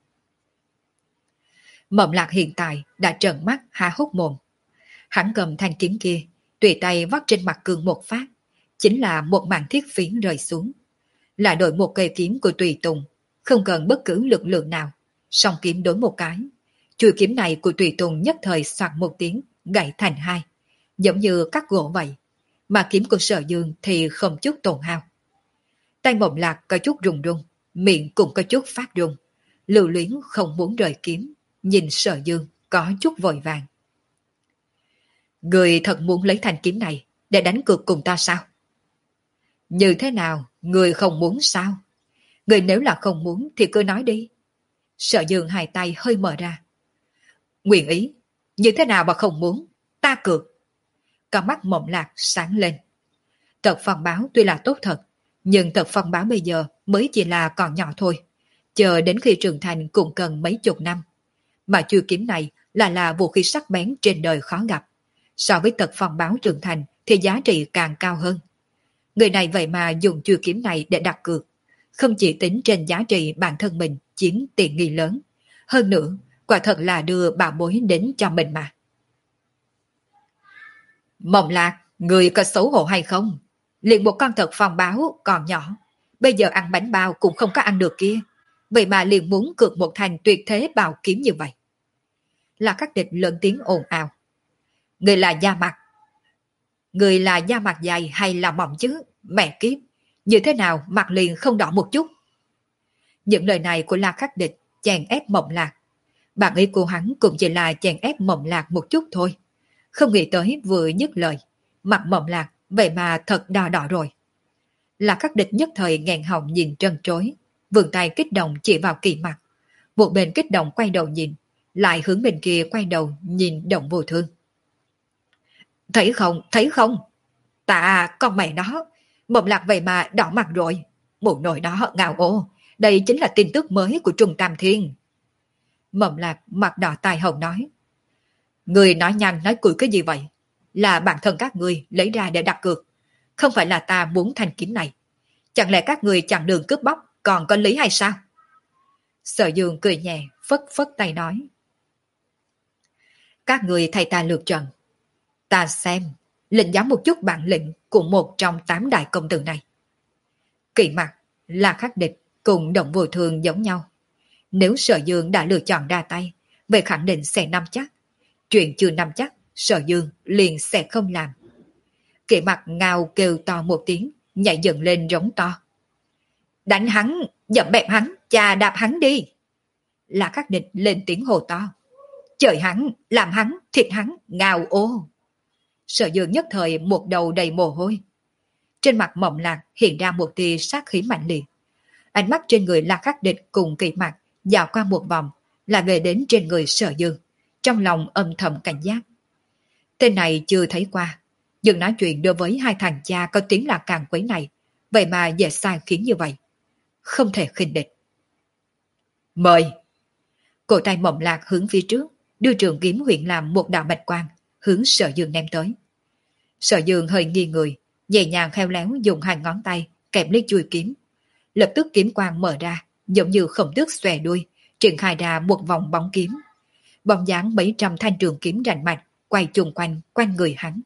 Speaker 1: Mộng Lạc hiện tại đã trợn mắt há hốc mồm. Hắn cầm thanh kiếm kia, tùy tay vắt trên mặt cương một phát, chính là một mảng thiết phiến rơi xuống. Là đổi một cây kiếm của Tùy Tùng, không cần bất cứ lực lượng nào, song kiếm đối một cái. Chuôi kiếm này của Tùy Tùng nhất thời soạt một tiếng, gãy thành hai, giống như cắt gỗ vậy. Mà kiếm của Sở Dương thì không chút tổn hao. Tay Mộng Lạc có chút rung rung, miệng cũng có chút phát rung. Lưu luyến không muốn rời kiếm, nhìn Sở Dương có chút vội vàng. Người thật muốn lấy thanh kiếm này để đánh cược cùng ta sao? Như thế nào, người không muốn sao? Người nếu là không muốn thì cứ nói đi. Sở Dương hai tay hơi mở ra. Nguyện ý, như thế nào mà không muốn, ta cược. Con mắt Mộng Lạc sáng lên. Tật phong báo tuy là tốt thật, nhưng tật phong báo bây giờ mới chỉ là còn nhỏ thôi. Chờ đến khi trưởng thành cũng cần mấy chục năm. Mà chuôi kiếm này là là vũ khí sắc bén trên đời khó gặp. So với tật phong báo trưởng thành thì giá trị càng cao hơn. Người này vậy mà dùng chuôi kiếm này để đặt cược. Không chỉ tính trên giá trị bản thân mình chiếm tiện nghi lớn. Hơn nữa, quả thật là đưa bảo bối đến cho mình mà. Mộng Lạc, người có xấu hổ hay không? Liền một con thật phong báo còn nhỏ, bây giờ ăn bánh bao cũng không có ăn được kia. Vậy mà liền muốn cược một thành tuyệt thế bào kiếm như vậy. Là Khắc Địch lớn tiếng ồn ào. Người là da mặt. Người là da mặt dày hay là mỏng chứ? Mẹ kiếp, như thế nào mặt liền không đỏ một chút? Những lời này của La Khắc Địch chèn ép Mộng Lạc. Bản ý của hắn cũng chỉ là chèn ép Mộng Lạc một chút thôi. Không nghĩ tới vừa dứt lời, mặt Mộng Lạc vậy mà thật đỏ đỏ rồi. La Khắc Địch nhất thời nghẹn họng nhìn trân trối, vươn tay kích động chỉ vào Kỳ Mặc. Một bên kích động quay đầu nhìn, lại hướng bên kia quay đầu nhìn Động Vô Thương. Thấy không, thấy không? Ta, con mẹ nó, Mộng Lạc vậy mà đỏ mặt rồi. Mụ nội đó ngào ô, đây chính là tin tức mới của Trung Tam Thiên. Mộng Lạc mặt đỏ tai hồng nói. Người nói nhanh nói cùi cái gì vậy? Là bản thân các người lấy ra để đặt cược. Không phải là ta muốn thanh kiếm này. Chẳng lẽ các người chặn đường cướp bóc còn có lý hay sao? Sở Dương cười nhẹ, phất phất tay nói. Các người thay ta lượt trận. Ta xem, lĩnh giáo một chút bản lĩnh của một trong tám đại công tử này. Kỵ Mặc, La Khắc Địch cùng Động Vô Thường giống nhau. Nếu Sở Dương đã lựa chọn ra tay, vậy khẳng định sẽ nắm chắc. Chuyện chưa nắm chắc, Sở Dương liền sẽ không làm. Kỵ Mặc ngao kêu to một tiếng, nhảy dựng lên rống to. Đánh hắn, dậm bẹp hắn, chà đạp hắn đi. La Khắc Định lên tiếng hồ to. Trời hắn, làm hắn, thịt hắn, ngao ô. Sở Dương nhất thời một đầu đầy mồ hôi. Trên mặt Mộng Lạc hiện ra một tia sát khí mạnh liệt. Ánh mắt trên người La Khắc Định cùng Kỵ Mặc dạo qua một vòng, là về đến trên người Sở Dương, trong lòng âm thầm cảnh giác. Tên này chưa thấy qua, nhưng nói chuyện đối với hai thằng cha có tiếng là càng quấy này, vậy mà dễ sai khiến như vậy. Không thể khinh địch. Mời! Cổ tay Mộng Lạc hướng phía trước, đưa trường kiếm huyện làm một đạo bạch quang, hướng Sở Dương ném tới. Sở Dương hơi nghiêng người, nhẹ nhàng khéo léo dùng hai ngón tay kẹp lấy chuôi kiếm. Lập tức kiếm quang mở ra, giống như khổng tước xòe đuôi, triển khai ra một vòng bóng kiếm. Bóng dáng mấy trăm thanh trường kiếm rành mạch quay chung quanh quanh người hắn.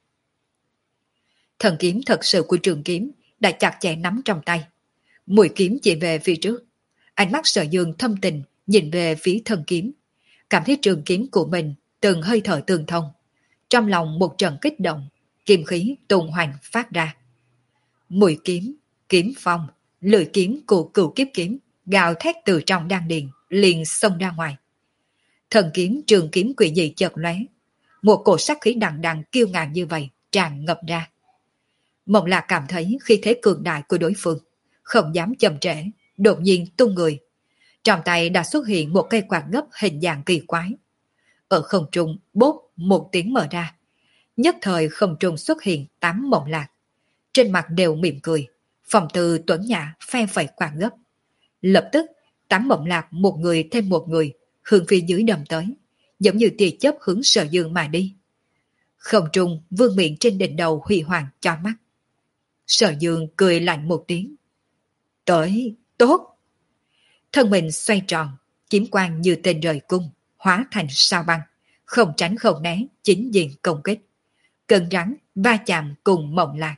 Speaker 1: Thần kiếm thật sự của trường kiếm đã chặt chẽ nắm trong tay. Mũi kiếm chỉ về phía trước. Ánh mắt Sở Dương thâm tình nhìn về phía thần kiếm, cảm thấy trường kiếm của mình từng hơi thở tương thông. Trong lòng một trận kích động, kim khí tung hoành phát ra. Mũi kiếm, kiếm phong, lưỡi kiếm của cửu kiếp kiếm gào thét từ trong đan điền liền xông ra ngoài. Thần kiếm trường kiếm quỷ dị chợt lóe, một cổ sát khí đằng đằng kiêu ngạo như vậy tràn ngập ra. Mộng Lạc cảm thấy khí thế cường đại của đối phương, không dám chậm trễ, đột nhiên tung người. Trong tay đã xuất hiện một cây quạt gấp hình dạng kỳ quái. Ở không trung bốp một tiếng mở ra, nhất thời không trung xuất hiện tám Mộng Lạc. Trên mặt đều mỉm cười, phong tư tuấn nhã phe phẩy quạt gấp. Lập tức tám Mộng Lạc một người thêm một người hướng phía dưới đâm tới, giống như tia chớp hướng Sở Dương mà đi. Không trung vương miện trên đỉnh đầu huy hoàng cho mắt. Sở Dương cười lạnh một tiếng. Tới, tốt. Thân mình xoay tròn, kiếm quang như tên rời cung, hóa thành sao băng, không tránh không né, chính diện công kích. Cân rắn va chạm cùng Mộng Lạc.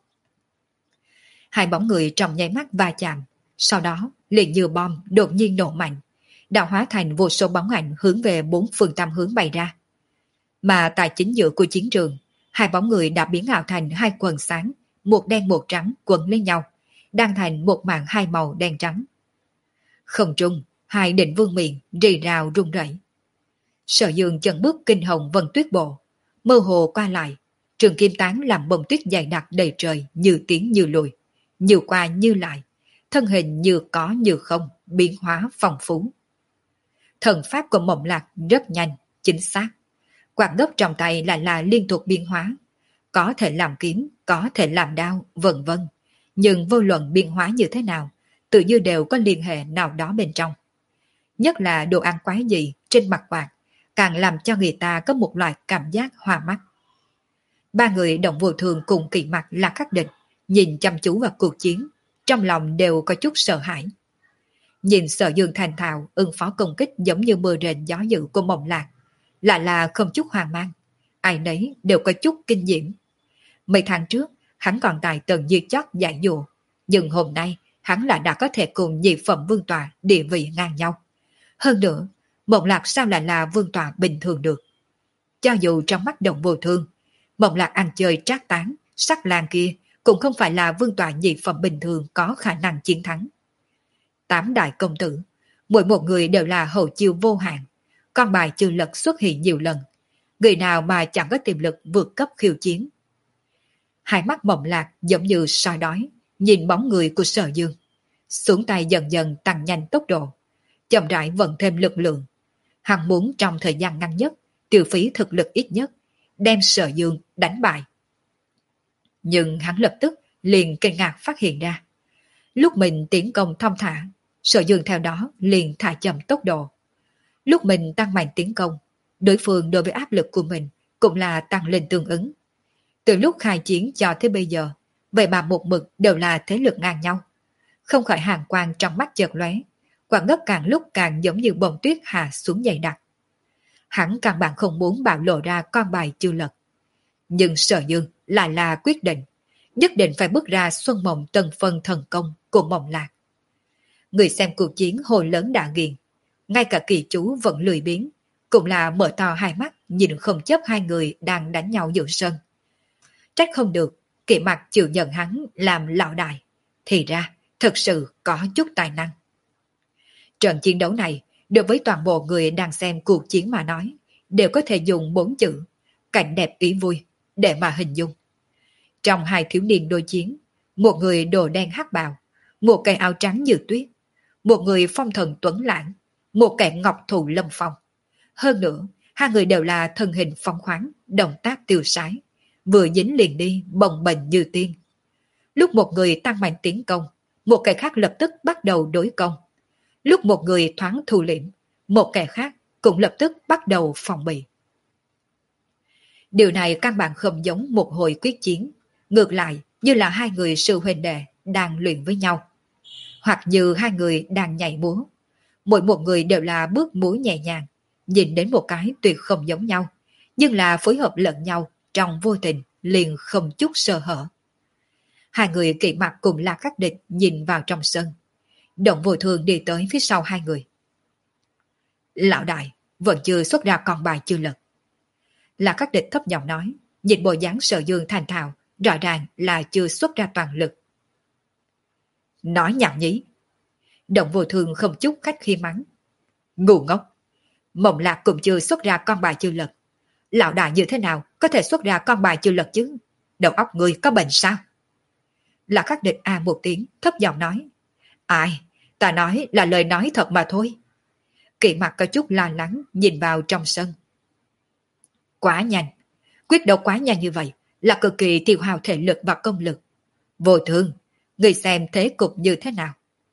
Speaker 1: Hai bóng người trong nháy mắt va chạm, sau đó liền như bom đột nhiên nổ mạnh, đã hóa thành vô số bóng ảnh hướng về bốn phương tám hướng bay ra. Mà tại chính giữa của chiến trường, hai bóng người đã biến ảo thành hai quần sáng, một đen một trắng quấn lên nhau, đang thành một màn hai màu đen trắng. Không trung, hai định vương miện rì rào rung rẩy. Sở Dương chân bước kinh hồng vân tuyết bộ, mơ hồ qua lại, trường kim tán làm bông tuyết dày đặc đầy trời, như tiến như lùi, như qua như lại, thân hình như có như không, biến hóa phong phú. Thần pháp của Mộng Lạc rất nhanh, chính xác. Quạt gấp trong tay lại là liên tục biến hóa, có thể làm kiếm, có thể làm đao, vân vân. Nhưng vô luận biến hóa như thế nào, tự như đều có liên hệ nào đó bên trong. Nhất là đồ ăn quái dị trên mặt quạt, càng làm cho người ta có một loại cảm giác hoa mắt. Ba người Động Vô Thường cùng Kỵ Mặc là Khắc Định, nhìn chăm chú vào cuộc chiến, trong lòng đều có chút sợ hãi. Nhìn Sở Dương thành thạo ứng phó công kích giống như mưa rền gió dữ của Mộng Lạc, lại là không chút hoang mang, ai nấy đều có chút kinh diễm. Mấy tháng trước, hắn còn tài tần như chót giải dụ, nhưng hôm nay hắn lại đã có thể cùng nhị phẩm vương tọa địa vị ngang nhau. Hơn nữa, Mộng Lạc sao lại là vương tọa bình thường được? Cho dù trong mắt Động Vô Thương, Mộng Lạc ăn chơi trác tán, sắc lang kia cũng không phải là vương tọa nhị phẩm bình thường có khả năng chiến thắng. Tám đại công tử, mỗi một người đều là hậu chiêu vô hạn, con bài trừ lật xuất hiện nhiều lần, người nào mà chẳng có tiềm lực vượt cấp khiêu chiến. Hai mắt Mộng Lạc giống như soi đói, nhìn bóng người của Sở Dương, xuống tay dần dần tăng nhanh tốc độ, chậm rãi vận thêm lực lượng. Hắn muốn trong thời gian ngắn nhất, tiêu phí thực lực ít nhất, đem Sở Dương đánh bại. Nhưng hắn lập tức liền kinh ngạc phát hiện ra, lúc mình tiến công thong thả, Sở Dương theo đó liền thả chậm tốc độ. Lúc mình tăng mạnh tiến công, đối phương đối với áp lực của mình cũng là tăng lên tương ứng. Từ lúc khai chiến cho tới bây giờ, vậy mà một mực đều là thế lực ngang nhau. Không khỏi hàn quang trong mắt chợt lóe, quạt gấp càng lúc càng giống như bông tuyết hạ xuống dày đặc. Hắn căn bản không muốn bạo lộ ra con bài chưa lật. Nhưng Sở Dương lại là quyết định, nhất định phải bước ra xuân mộng tân phân thần công của Mộng Lạc. Người xem cuộc chiến hồ lớn đã nghiền, ngay cả kỳ chú vẫn lười biếng, cũng là mở to hai mắt nhìn không chấp hai người đang đánh nhau giữa sân. trách không được, Kỵ Mặc chịu nhận hắn làm lão đại. Thì ra, thật sự có chút tài năng. Trận chiến đấu này, đối với toàn bộ người đang xem cuộc chiến mà nói, đều có thể dùng bốn chữ, cảnh đẹp ý vui, để mà hình dung. Trong hai thiếu niên đối chiến, một người đồ đen hắc bào, một cây áo trắng như tuyết, một người phong thần tuấn lãng, một kẻ ngọc thụ lâm phong. Hơn nữa, hai người đều là thân hình phóng khoáng, động tác tiêu sái, vừa dính liền đi bồng bềnh như tiên. Lúc một người tăng mạnh tiến công, một kẻ khác lập tức bắt đầu đối công. Lúc một người thoáng thu liễm, một kẻ khác cũng lập tức bắt đầu phòng bị. Điều này căn bản không giống một hồi quyết chiến, ngược lại như là hai người sư huynh đệ đang luyện với nhau. Hoặc như hai người đang nhảy múa. Mỗi một người đều là bước múa nhẹ nhàng, nhìn đến một cái tuyệt không giống nhau, nhưng là phối hợp lẫn nhau trong vô tình liền không chút sơ hở. Hai người Kỵ Mặc cùng La Khắc Địch nhìn vào trong sân. Động Vô Thường đi tới phía sau hai người. Lão đại vẫn chưa xuất ra con bài chưa lật. La Khắc Địch thấp giọng nói, nhìn bộ dáng Sở Dương thành thạo, rõ ràng là chưa xuất ra toàn lực. Nói nhảm nhí. Động Vô Thường không chút khách khi mắng. Ngu ngốc. Mộng Lạc cũng chưa xuất ra con bài chưa lật. Lão đại như thế nào có thể xuất ra con bài chưa lật chứ? Đầu óc người có bệnh sao? La Khắc Địch à một tiếng, thấp giọng nói. Ai, ta nói là lời nói thật mà thôi. Kỵ Mặc có chút lo lắng nhìn vào trong sân. Quá nhanh, quyết đấu quá nhanh như vậy là cực kỳ tiêu hao thể lực và công lực. Vô Thường, người xem thế cục như thế nào?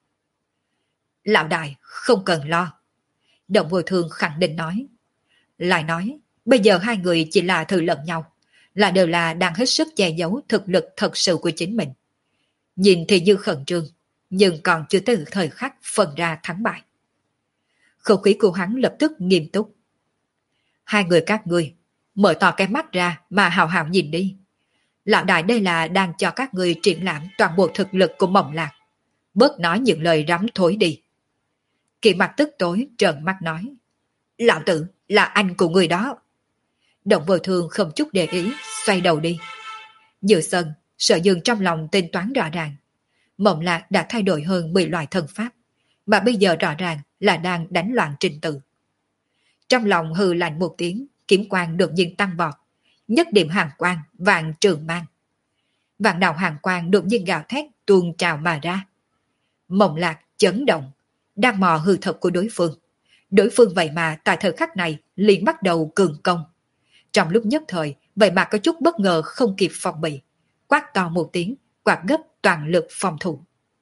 Speaker 1: Lão đại không cần lo. Động Vô Thường khẳng định nói. Lại nói, bây giờ hai người chỉ là thử lẫn nhau, là đều là đang hết sức che giấu thực lực thật sự của chính mình. Nhìn thì như khẩn trương, nhưng còn chưa tới thời khắc phân ra thắng bại. Không khí của hắn lập tức nghiêm túc. Hai người các ngươi, mở to cái mắt ra mà hào hào nhìn đi. Lão đại đây là đang cho các ngươi triển lãm toàn bộ thực lực của Mộng Lạc. Bớt nói những lời rắm thối đi. Kỵ Mặc tức tối trợn mắt nói. Lão tử là anh của người đó. Động Vô Thường không chút để ý, xoay đầu đi. Giữa sân, Sở Dương trong lòng tính toán rõ ràng. Mộng Lạc đã thay đổi hơn mười loại thần pháp, mà bây giờ rõ ràng là đang đánh loạn trình tự. Trong lòng hừ lạnh một tiếng, kiếm quang đột nhiên tăng vọt, nhất điểm hàng quang vạn trường mang. Vạn đạo hàng quang đột nhiên gào thét tuôn trào mà ra. Mộng Lạc chấn động, đang mò hư thật của đối phương. Đối phương vậy mà tại thời khắc này liền bắt đầu cường công. Trong lúc nhất thời, vậy mà có chút bất ngờ không kịp phòng bị. Quát to một tiếng, quạt gấp toàn lực phòng thủ.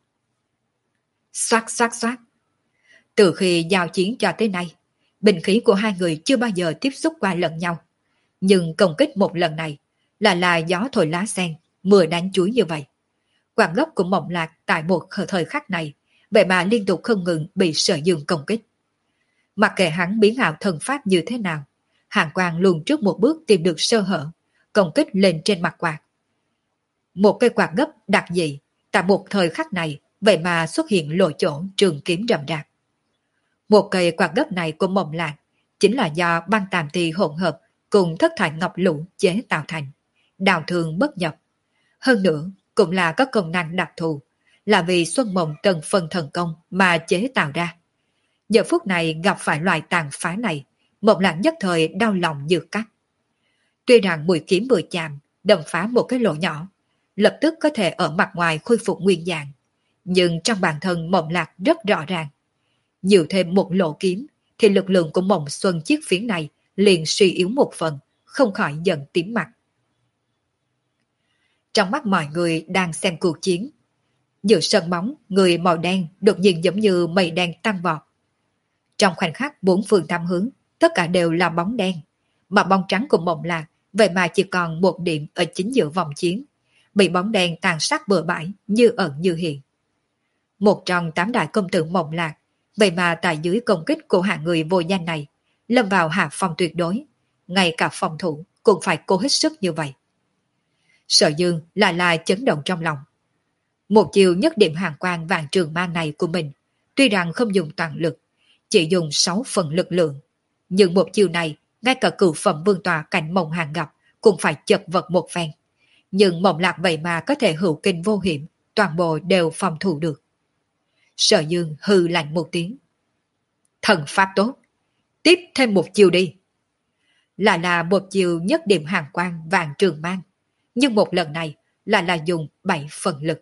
Speaker 1: Xoát xoát xoát. Từ khi giao chiến cho tới nay, binh khí của hai người chưa bao giờ tiếp xúc qua lẫn nhau. Nhưng công kích một lần này là là gió thổi lá sen, mưa đánh chuối như vậy. Quạt gốc của Mộng Lạc tại một thời khắc này, vậy mà liên tục không ngừng bị Sở Dương công kích. Mặc kệ hắn biến ảo thần pháp như thế nào, Hàng Quang luôn trước một bước tìm được sơ hở, công kích lên trên mặt quạt. Một cây quạt gấp đặc dị, tại một thời khắc này, vậy mà xuất hiện lộ chỗ trường kiếm rậm rạp. Một cây quạt gấp này của Mộng Lạc chính là do băng tàm ti hỗn hợp cùng thất thải ngọc lũ chế tạo thành, đào thương bất nhập. Hơn nữa, cũng là có công năng đặc thù, là vì Xuân Mộng Tần phân thần công mà chế tạo ra. Giờ phút này gặp phải loại tàn phá này, Mộng Lạc nhất thời đau lòng như cắt. Tuy rằng mũi kiếm vừa chạm, đâm phá một cái lỗ nhỏ, lập tức có thể ở mặt ngoài khôi phục nguyên dạng, nhưng trong bản thân Mộng Lạc rất rõ ràng. Nhiều thêm một lỗ kiếm, thì lực lượng của Mộng Xuân chiếc phiến này liền suy yếu một phần, không khỏi giận tím mặt. Trong mắt mọi người đang xem cuộc chiến, giữa sân bóng, người màu đen đột nhiên giống như mây đen tăng vọt. Trong khoảnh khắc bốn phương tám hướng, tất cả đều là bóng đen, mà bóng trắng của Mộng Lạc vậy mà chỉ còn một điểm ở chính giữa vòng chiến, bị bóng đen tàn sát bừa bãi như ẩn như hiện. Một trong tám đại công tử Mộng Lạc, vậy mà tại dưới công kích của hạng người vô danh này, lâm vào hạ phong tuyệt đối, ngay cả phòng thủ cũng phải cố hết sức như vậy. Sở Dương lại là chấn động trong lòng. Một chiều nhất điểm hàng quang vàng trường mang này của mình, tuy rằng không dùng toàn lực, chỉ dùng sáu phần lực lượng, nhưng một chiều này, ngay cả cửu phẩm vương tòa cảnh Mộng Hàng gặp cũng phải chật vật một phen. Nhưng Mộng Lạc vậy mà có thể hữu kinh vô hiểm, toàn bộ đều phòng thủ được. Sở Dương hừ lạnh một tiếng. Thần pháp tốt, tiếp thêm một chiều đi. Là là một chiều nhất điểm hàng quang vàng trường mang, nhưng một lần này là là dùng bảy phần lực.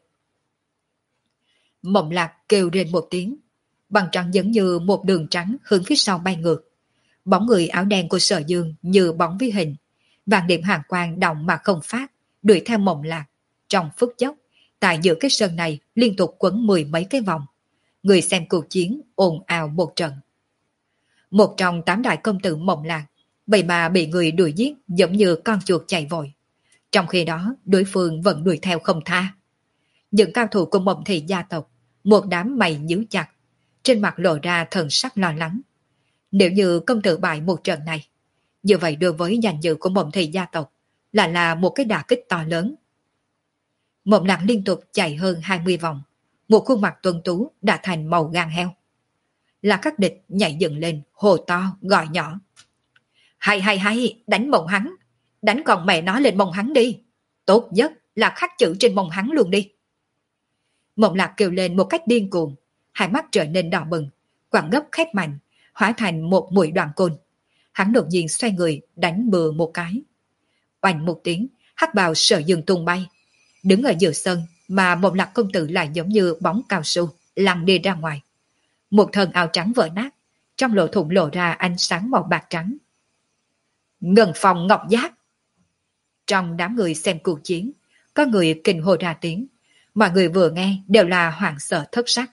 Speaker 1: Mộng Lạc kêu lên một tiếng, bằng trắng giống như một đường trắng hướng phía sau bay ngược. Bóng người áo đen của Sở Dương như bóng vi hình, vàng điểm hàng quang động mà không phát, đuổi theo Mộng Lạc. Trong phút chốc, tại giữa cái sân này liên tục quấn mười mấy cái vòng. Người xem cuộc chiến ồn ào một trận. Một trong tám đại công tử Mộng Lạc, vậy mà bị người đuổi giết giống như con chuột chạy vội. Trong khi đó, đối phương vẫn đuổi theo không tha. Những cao thủ của Mộng Thị gia tộc, một đám mày nhíu chặt, trên mặt lộ ra thần sắc lo lắng. Nếu như công tử bại một trận này, như vậy đối với danh dự của Mộng Thị gia tộc là là một cái đả kích to lớn. Mộng Lạc liên tục chạy hơn hai mươi vòng, một khuôn mặt tuấn tú đã thành màu gan heo. Là các địch nhảy dựng lên, hồ to, gọi nhỏ. Hay hay hay, đánh mông hắn, đánh con mẹ nó lên mông hắn đi. Tốt nhất là khắc chữ trên mông hắn luôn đi. Mộng Lạc kêu lên một cách điên cuồng, hai mắt trở nên đỏ bừng, quẳng gấp khép mạnh, hóa thành một mũi đoạn côn. Hắn đột nhiên xoay người đánh bừa một cái. Oanh một tiếng, hắc bào Sở Dương tung bay. Đứng ở giữa sân mà Mộng Lạc công tử lại giống như bóng cao su lăn đi ra ngoài. Một thân áo trắng vỡ nát, trong lỗ thủng lộ ra ánh sáng màu bạc trắng. Ngân Phong Ngọc Giác. Trong đám người xem cuộc chiến, có người kinh hô ra tiếng. Mọi người vừa nghe đều là hoảng sợ thất sắc.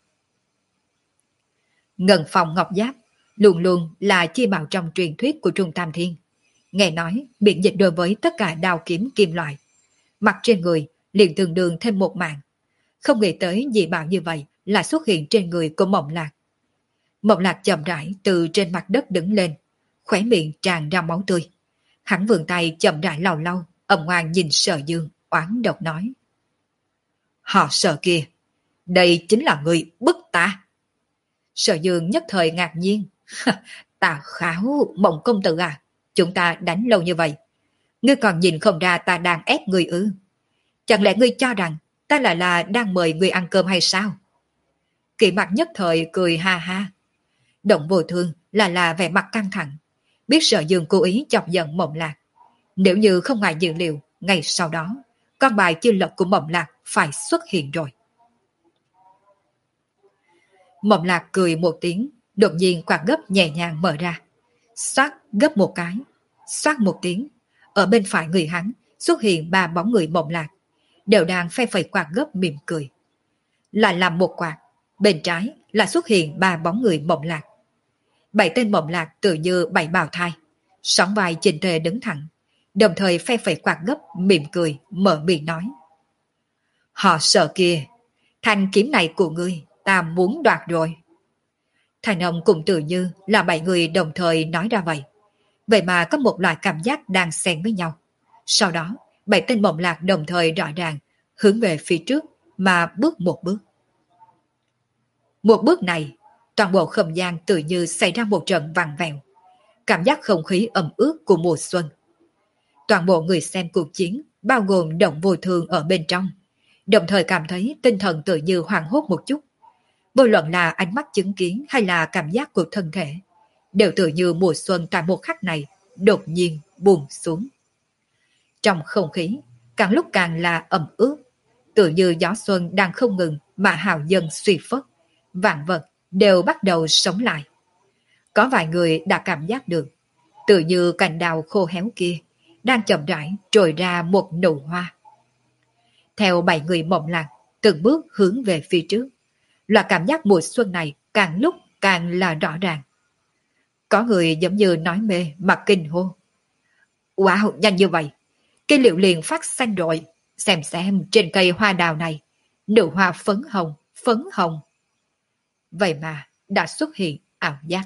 Speaker 1: Ngân Phong Ngọc Giáp luôn luôn là chi bảo trong truyền thuyết của Trung Tam Thiên. Nghe nói biện dịch đối với tất cả đao kiếm kim loại. Mặc trên người liền tương đương thêm một mạng. Không nghĩ tới dị bảo như vậy là xuất hiện trên người của Mộng Lạc. Mộng Lạc chậm rãi từ trên mặt đất đứng lên, khóe miệng tràn ra máu tươi. Hắn vươn tay chậm rãi lau lau, ầm ngoan nhìn Sở Dương, oán độc nói. Họ Sở kia, đây chính là người bức ta. Sở Dương nhất thời ngạc nhiên. Ta kháo, Mộng công tử à, chúng ta đánh lâu như vậy. Ngươi còn nhìn không ra ta đang ép ngươi ư? Chẳng lẽ ngươi cho rằng ta lại là đang mời ngươi ăn cơm hay sao? Kỵ mặt nhất thời cười ha ha. Động Vô Thương là là vẻ mặt căng thẳng, biết Sở Dương cố ý chọc giận Mộng Lạc. Nếu như không ngoài dự liệu, ngày sau đó, con bài chưa lật của Mộng Lạc phải xuất hiện rồi. Mộng Lạc cười một tiếng, đột nhiên quạt gấp nhẹ nhàng mở ra. Xoát gấp một cái, xoát một tiếng, ở bên phải người hắn xuất hiện ba bóng người Mộng Lạc, đều đang phe phẩy quạt gấp mỉm cười. Lại làm một quạt, bên trái là xuất hiện ba bóng người Mộng Lạc. Bảy tên Mộng Lạc tự như bảy bào thai, sóng vai chỉnh tề đứng thẳng, đồng thời phe phẩy quạt gấp mỉm cười, mở miệng nói. Họ Sở kia, thanh kiếm này của ngươi, ta muốn đoạt rồi. Thành ông cũng tự như là bảy người đồng thời nói ra vậy. Vậy mà có một loại cảm giác đang xen với nhau. Sau đó, bảy tên Mộng Lạc đồng thời rõ ràng hướng về phía trước mà bước một bước. Một bước này, toàn bộ không gian tự như xảy ra một trận vặn vẹo. Cảm giác không khí ẩm ướt của mùa xuân. Toàn bộ người xem cuộc chiến, bao gồm Động Vô Thương ở bên trong, đồng thời cảm thấy tinh thần tự như hoảng hốt một chút. Vô luận là ánh mắt chứng kiến hay là cảm giác của thân thể, đều tự như mùa xuân tại một khắc này đột nhiên buông xuống. Trong không khí, càng lúc càng là ẩm ướt, tự như gió xuân đang không ngừng mà hào dần suy phất, vạn vật đều bắt đầu sống lại. Có vài người đã cảm giác được, tự như cành đào khô héo kia đang chậm rãi trồi ra một nụ hoa. Theo bảy người Mộng Lạc từng bước hướng về phía trước, loại cảm giác mùa xuân này càng lúc càng là rõ ràng. Có người giống như nói mê mà kinh hô. Wow, nhanh như vậy, cây liệu liền phát xanh rồi, xem xem trên cây hoa đào này, nụ hoa phấn hồng, phấn hồng. Vậy mà đã xuất hiện ảo giác.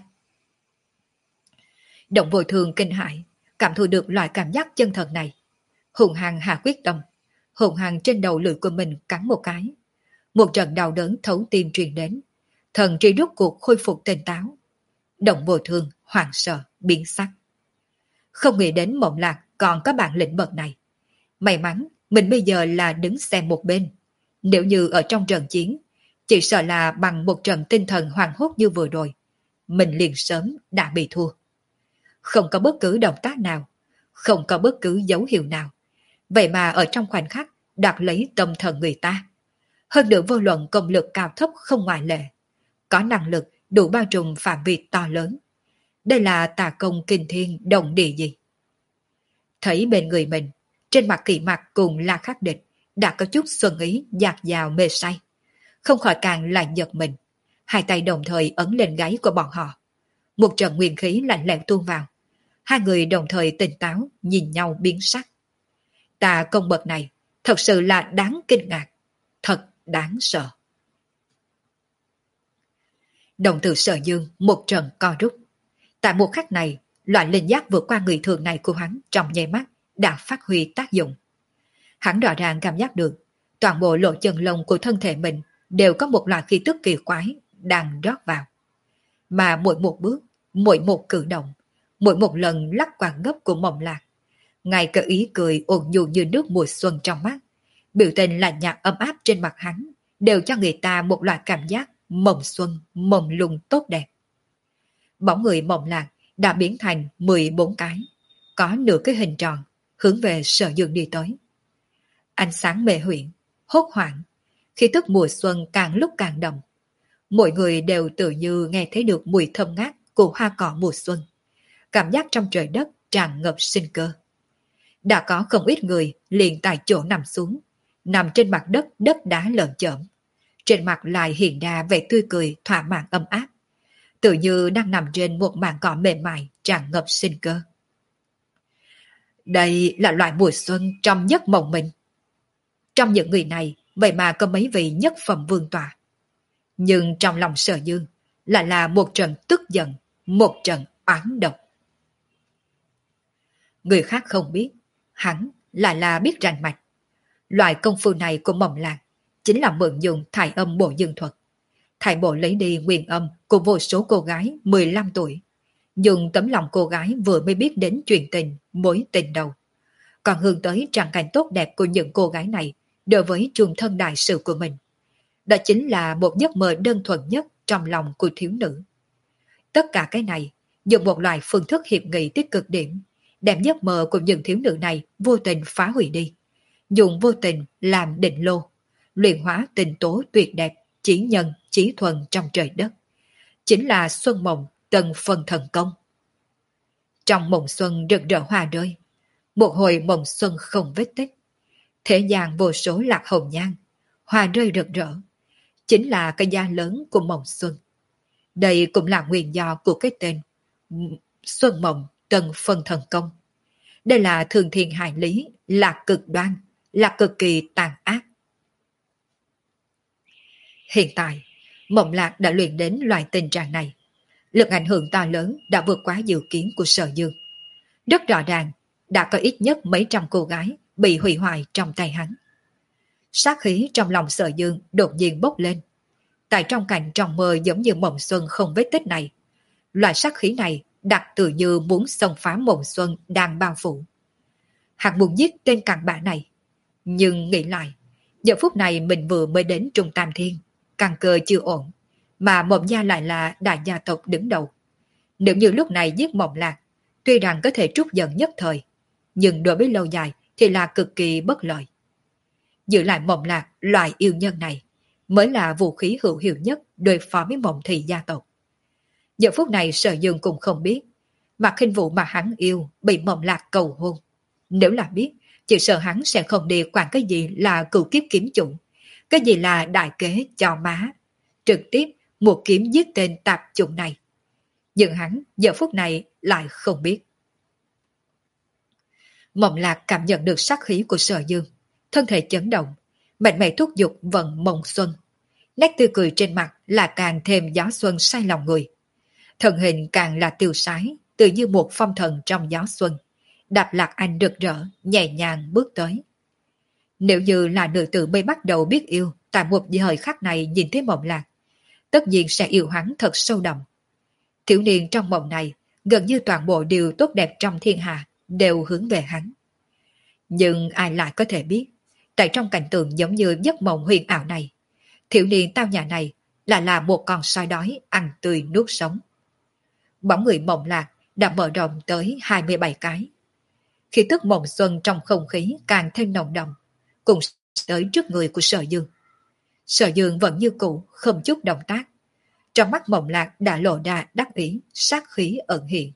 Speaker 1: Động Vô Thương kinh hãi, cảm thụ được loại cảm giác chân thật này. Hùng hăng hạ quyết tâm, hùng hăng trên đầu lưỡi của mình cắn một cái. Một trận đau đớn thấu tim truyền đến, thần trí rốt cuộc khôi phục tỉnh táo. Động Vô Thương hoảng sợ biến sắc. Không nghĩ đến Mộng Lạc còn có bản lĩnh bậc này. May mắn mình bây giờ là đứng xem một bên. Nếu như ở trong trận chiến, chỉ sợ là bằng một trận tinh thần hoảng hốt như vừa rồi, mình liền sớm đã bị thua. Không có bất cứ động tác nào, không có bất cứ dấu hiệu nào. Vậy mà ở trong khoảnh khắc đoạt lấy tâm thần người ta. Hơn nữa vô luận công lực cao thấp không ngoại lệ. Có năng lực đủ bao trùm phạm vi to lớn. Đây là tà công kinh thiên động địa gì? Thấy bên người mình, trên mặt Kỷ Mặc cùng La Khắc Địch đã có chút xuân ý dạt dào mê say. Không khỏi càng lại giật mình. Hai tay đồng thời ấn lên gáy của bọn họ. Một trận nguyên khí lạnh lẽo tuôn vào. Hai người đồng thời tỉnh táo nhìn nhau biến sắc. Tà công bậc này thật sự là đáng kinh ngạc. Thật đáng sợ. Đồng tử Sở Dương một trận co rút. Tại một khắc này, loại linh giác vượt qua người thường này của hắn trong nháy mắt đã phát huy tác dụng. Hắn rõ ràng cảm giác được toàn bộ lỗ chân lông của thân thể mình đều có một loại khí tức kỳ quái đang rót vào. Mà mỗi một bước, mỗi một cử động, mỗi một lần lắc quàng gấp của Mộng Lạc, ngay cả ý cười ôn nhu như nước mùa xuân trong mắt, biểu tình lạnh nhạt ấm áp trên mặt hắn, đều cho người ta một loại cảm giác mộng xuân, mộng lung tốt đẹp. Bóng người Mộng Lạc đã biến thành mười bốn cái, có nửa cái hình tròn, hướng về Sở Dương đi tới. Ánh sáng mê huyễn, hốt hoảng, khí tức mùa xuân càng lúc càng đậm. Mỗi người đều tự như nghe thấy được mùi thơm ngát của hoa cỏ mùa xuân. Cảm giác trong trời đất tràn ngập sinh cơ. Đã có không ít người liền tại chỗ nằm xuống, nằm trên mặt đất đất đá lởm chởm. Trên mặt lại hiện ra vẻ tươi cười thỏa mãn ấm áp. Tự như đang nằm trên một mảng cỏ mềm mại tràn ngập sinh cơ. Đây là loại mùa xuân trong nhất mộng mình. Trong những người này, vậy mà có mấy vị nhất phẩm vương tọa. Nhưng trong lòng Sở Dương lại là một trận tức giận, một trận oán độc. Người khác không biết, hắn lại là biết rành mạch. Loại công phu này của Mộng Lạc chính là mượn dùng thải âm bộ dương thuật. Thải bộ lấy đi nguyên âm của vô số cô gái mười lăm tuổi, dùng tấm lòng cô gái vừa mới biết đến chuyện tình, mối tình đầu. Còn hướng tới tràng cảnh tốt đẹp của những cô gái này đối với chung thân đại sự của mình. Đó chính là một giấc mơ đơn thuần nhất trong lòng của thiếu nữ. Tất cả cái này dùng một loại phương thức hiệp nghị tích cực điểm, đem giấc mơ của những thiếu nữ này vô tình phá hủy đi. Dùng vô tình làm định lô, luyện hóa tình tố tuyệt đẹp, chỉ nhân, chỉ thuần trong trời đất. Chính là xuân mộng tần phần thần công. Trong mộng xuân rực rỡ hoa rơi, một hồi mộng xuân không vết tích. Thế gian vô số lạc hồng nhan, hoa rơi rực rỡ, chính là cái giá lớn của mộng xuân. Đây cũng là nguyên do của cái tên Xuân Mộng Tần Phần Thần Công. Đây là thường thiên hại lý, là cực đoan, là cực kỳ tàn ác. Hiện tại, Mộng Lạc đã luyện đến loại tình trạng này. Lực ảnh hưởng to lớn đã vượt quá dự kiến của Sở Dương. Rất rõ ràng, đã có ít nhất mấy trăm cô gái bị hủy hoại trong tay hắn. Sát khí trong lòng Sở Dương đột nhiên bốc lên. Tại trong cảnh trong mơ giống như mộng xuân không vết tích này, loại sát khí này đặc tự như muốn xông phá mộng xuân đang bao phủ. Hắn muốn giết tên cặn bã này, nhưng nghĩ lại, giờ phút này mình vừa mới đến Trung Tam Thiên, căn cơ chưa ổn, mà Mộng Gia lại là đại gia tộc đứng đầu. Nếu như lúc này giết Mộng Lạc, tuy rằng có thể trút giận nhất thời, nhưng đối với lâu dài thì là cực kỳ bất lợi. Giữ lại Mộng Lạc loại yêu nhân này mới là vũ khí hữu hiệu nhất đối phó với Mộng Thị gia tộc. Giờ phút này Sở Dương cũng không biết, mà khinh vụ mà hắn yêu bị Mộng Lạc cầu hôn. Nếu là biết, chỉ sợ hắn sẽ không đi quản cái gì là cửu kiếp kiếm chủ, cái gì là đại kế cho má, trực tiếp một kiếm giết tên tạp chủng này. Nhưng hắn giờ phút này lại không biết. Mộng Lạc cảm nhận được sát khí của Sở Dương, thân thể chấn động, mạnh mẽ thúc giục vận mộng xuân. Nét tươi cười trên mặt là càng thêm gió xuân say lòng người. Thân hình càng là tiêu sái, tự như một phong thần trong gió xuân. Đạp Lạc Anh rực rỡ, nhẹ nhàng bước tới. Nếu như là nữ tử mới bắt đầu biết yêu, tại một thời khắc này nhìn thấy Mộng Lạc, tất nhiên sẽ yêu hắn thật sâu đậm. Thiếu niên trong mộng này, gần như toàn bộ điều tốt đẹp trong thiên hạ đều hướng về hắn. Nhưng ai lại có thể biết, Tại trong cảnh tượng giống như giấc mộng huyền ảo này, thiếu niên tao nhà này là là một con sói đói ăn tươi nuốt sống. Bóng người mộng lạc đã mở rộng tới hai mươi bảy cái. Khi tức mộng xuân trong không khí càng thêm nồng đậm, cùng tới trước người của Sở Dương. Sở Dương vẫn như cũ, không chút động tác. Trong mắt mộng lạc đã lộ ra đắc ý, sát khí ẩn hiện.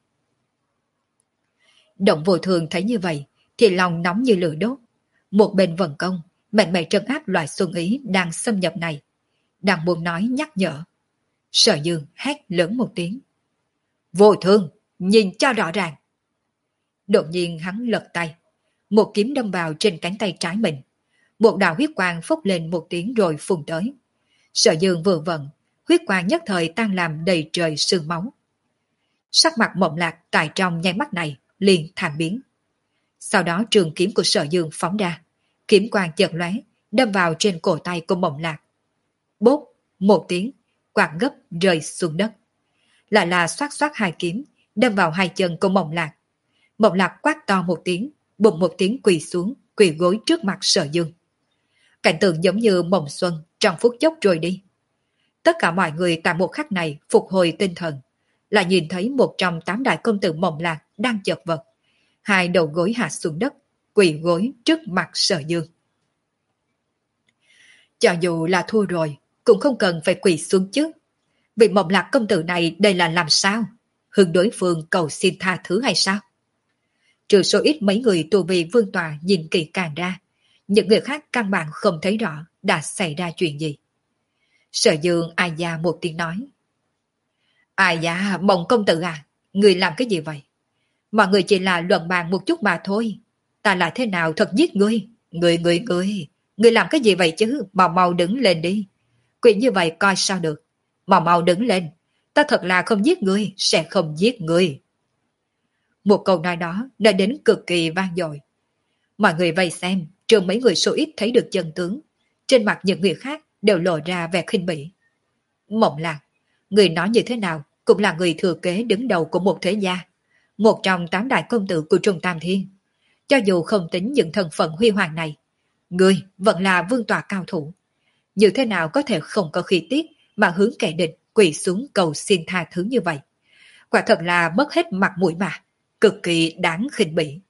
Speaker 1: Động vô thường thấy như vậy, thì lòng nóng như lửa đốt. Một bên vận công, mạnh mẽ trấn áp loại xuân ý đang xâm nhập này. Đang muốn nói nhắc nhở. Sở Dương hét lớn một tiếng. Vô thường, nhìn cho rõ ràng. Đột nhiên hắn lật tay. Một kiếm đâm vào trên cánh tay trái mình. Một đạo huyết quang phốc lên một tiếng rồi phun tới. Sở Dương vừa vận, huyết quang nhất thời tan làm đầy trời sương máu. Sắc mặt mộng lạc tại trong nháy mắt này liền thảm biến. Sau đó trường kiếm của Sở Dương phóng ra, kiếm quang chợt lóe, đâm vào trên cổ tay của mộng lạc. Bốp, một tiếng, quạt gấp rơi xuống đất. Lại là xoát xoát hai kiếm, đâm vào hai chân của mộng lạc. Mộng lạc quát to một tiếng, bùng một tiếng quỳ xuống, quỳ gối trước mặt Sở Dương. Cảnh tượng giống như mộng xuân trong phút chốc rồi đi. Tất cả mọi người tại một khắc này phục hồi tinh thần, lại nhìn thấy một trong tám đại công tử mộng lạc đang chật vật, hai đầu gối hạ xuống đất, quỳ gối trước mặt Sở Dương. Cho dù là thua rồi, cũng không cần phải quỳ xuống chứ. Vị mộng lạc công tử này đây là làm sao? Hướng đối phương cầu xin tha thứ hay sao? Trừ số ít mấy người tù vị vương tòa nhìn kỹ càng ra, những người khác căn bản không thấy rõ đã xảy ra chuyện gì. Sở Dương ai da một tiếng nói. Ai da, mộng công tử à, người làm cái gì vậy? Mọi người chỉ là luận bàn một chút mà thôi. Ta lại thế nào thật giết ngươi? Ngươi, ngươi, ngươi, ngươi làm cái gì vậy chứ? Mau mau đứng lên đi. Chuyện như vậy coi sao được. Mau mau đứng lên. Ta thật là không giết ngươi, sẽ không giết ngươi. Một câu nói đó đã đến cực kỳ vang dội. Mọi người vây xem, trừ mấy người số ít thấy được chân tướng. Trên mặt những người khác đều lộ ra vẻ khinh bỉ. Mộng lạc, người nói như thế nào cũng là người thừa kế đứng đầu của một thế gia. Một trong tám đại công tử của Trung Tam Thiên. Cho dù không tính những thân phận huy hoàng này, người vẫn là vương tọa cao thủ. Như thế nào có thể không có khí tiết mà hướng kẻ địch quỳ xuống cầu xin tha thứ như vậy? Quả thật là mất hết mặt mũi mà, cực kỳ đáng khinh bỉ.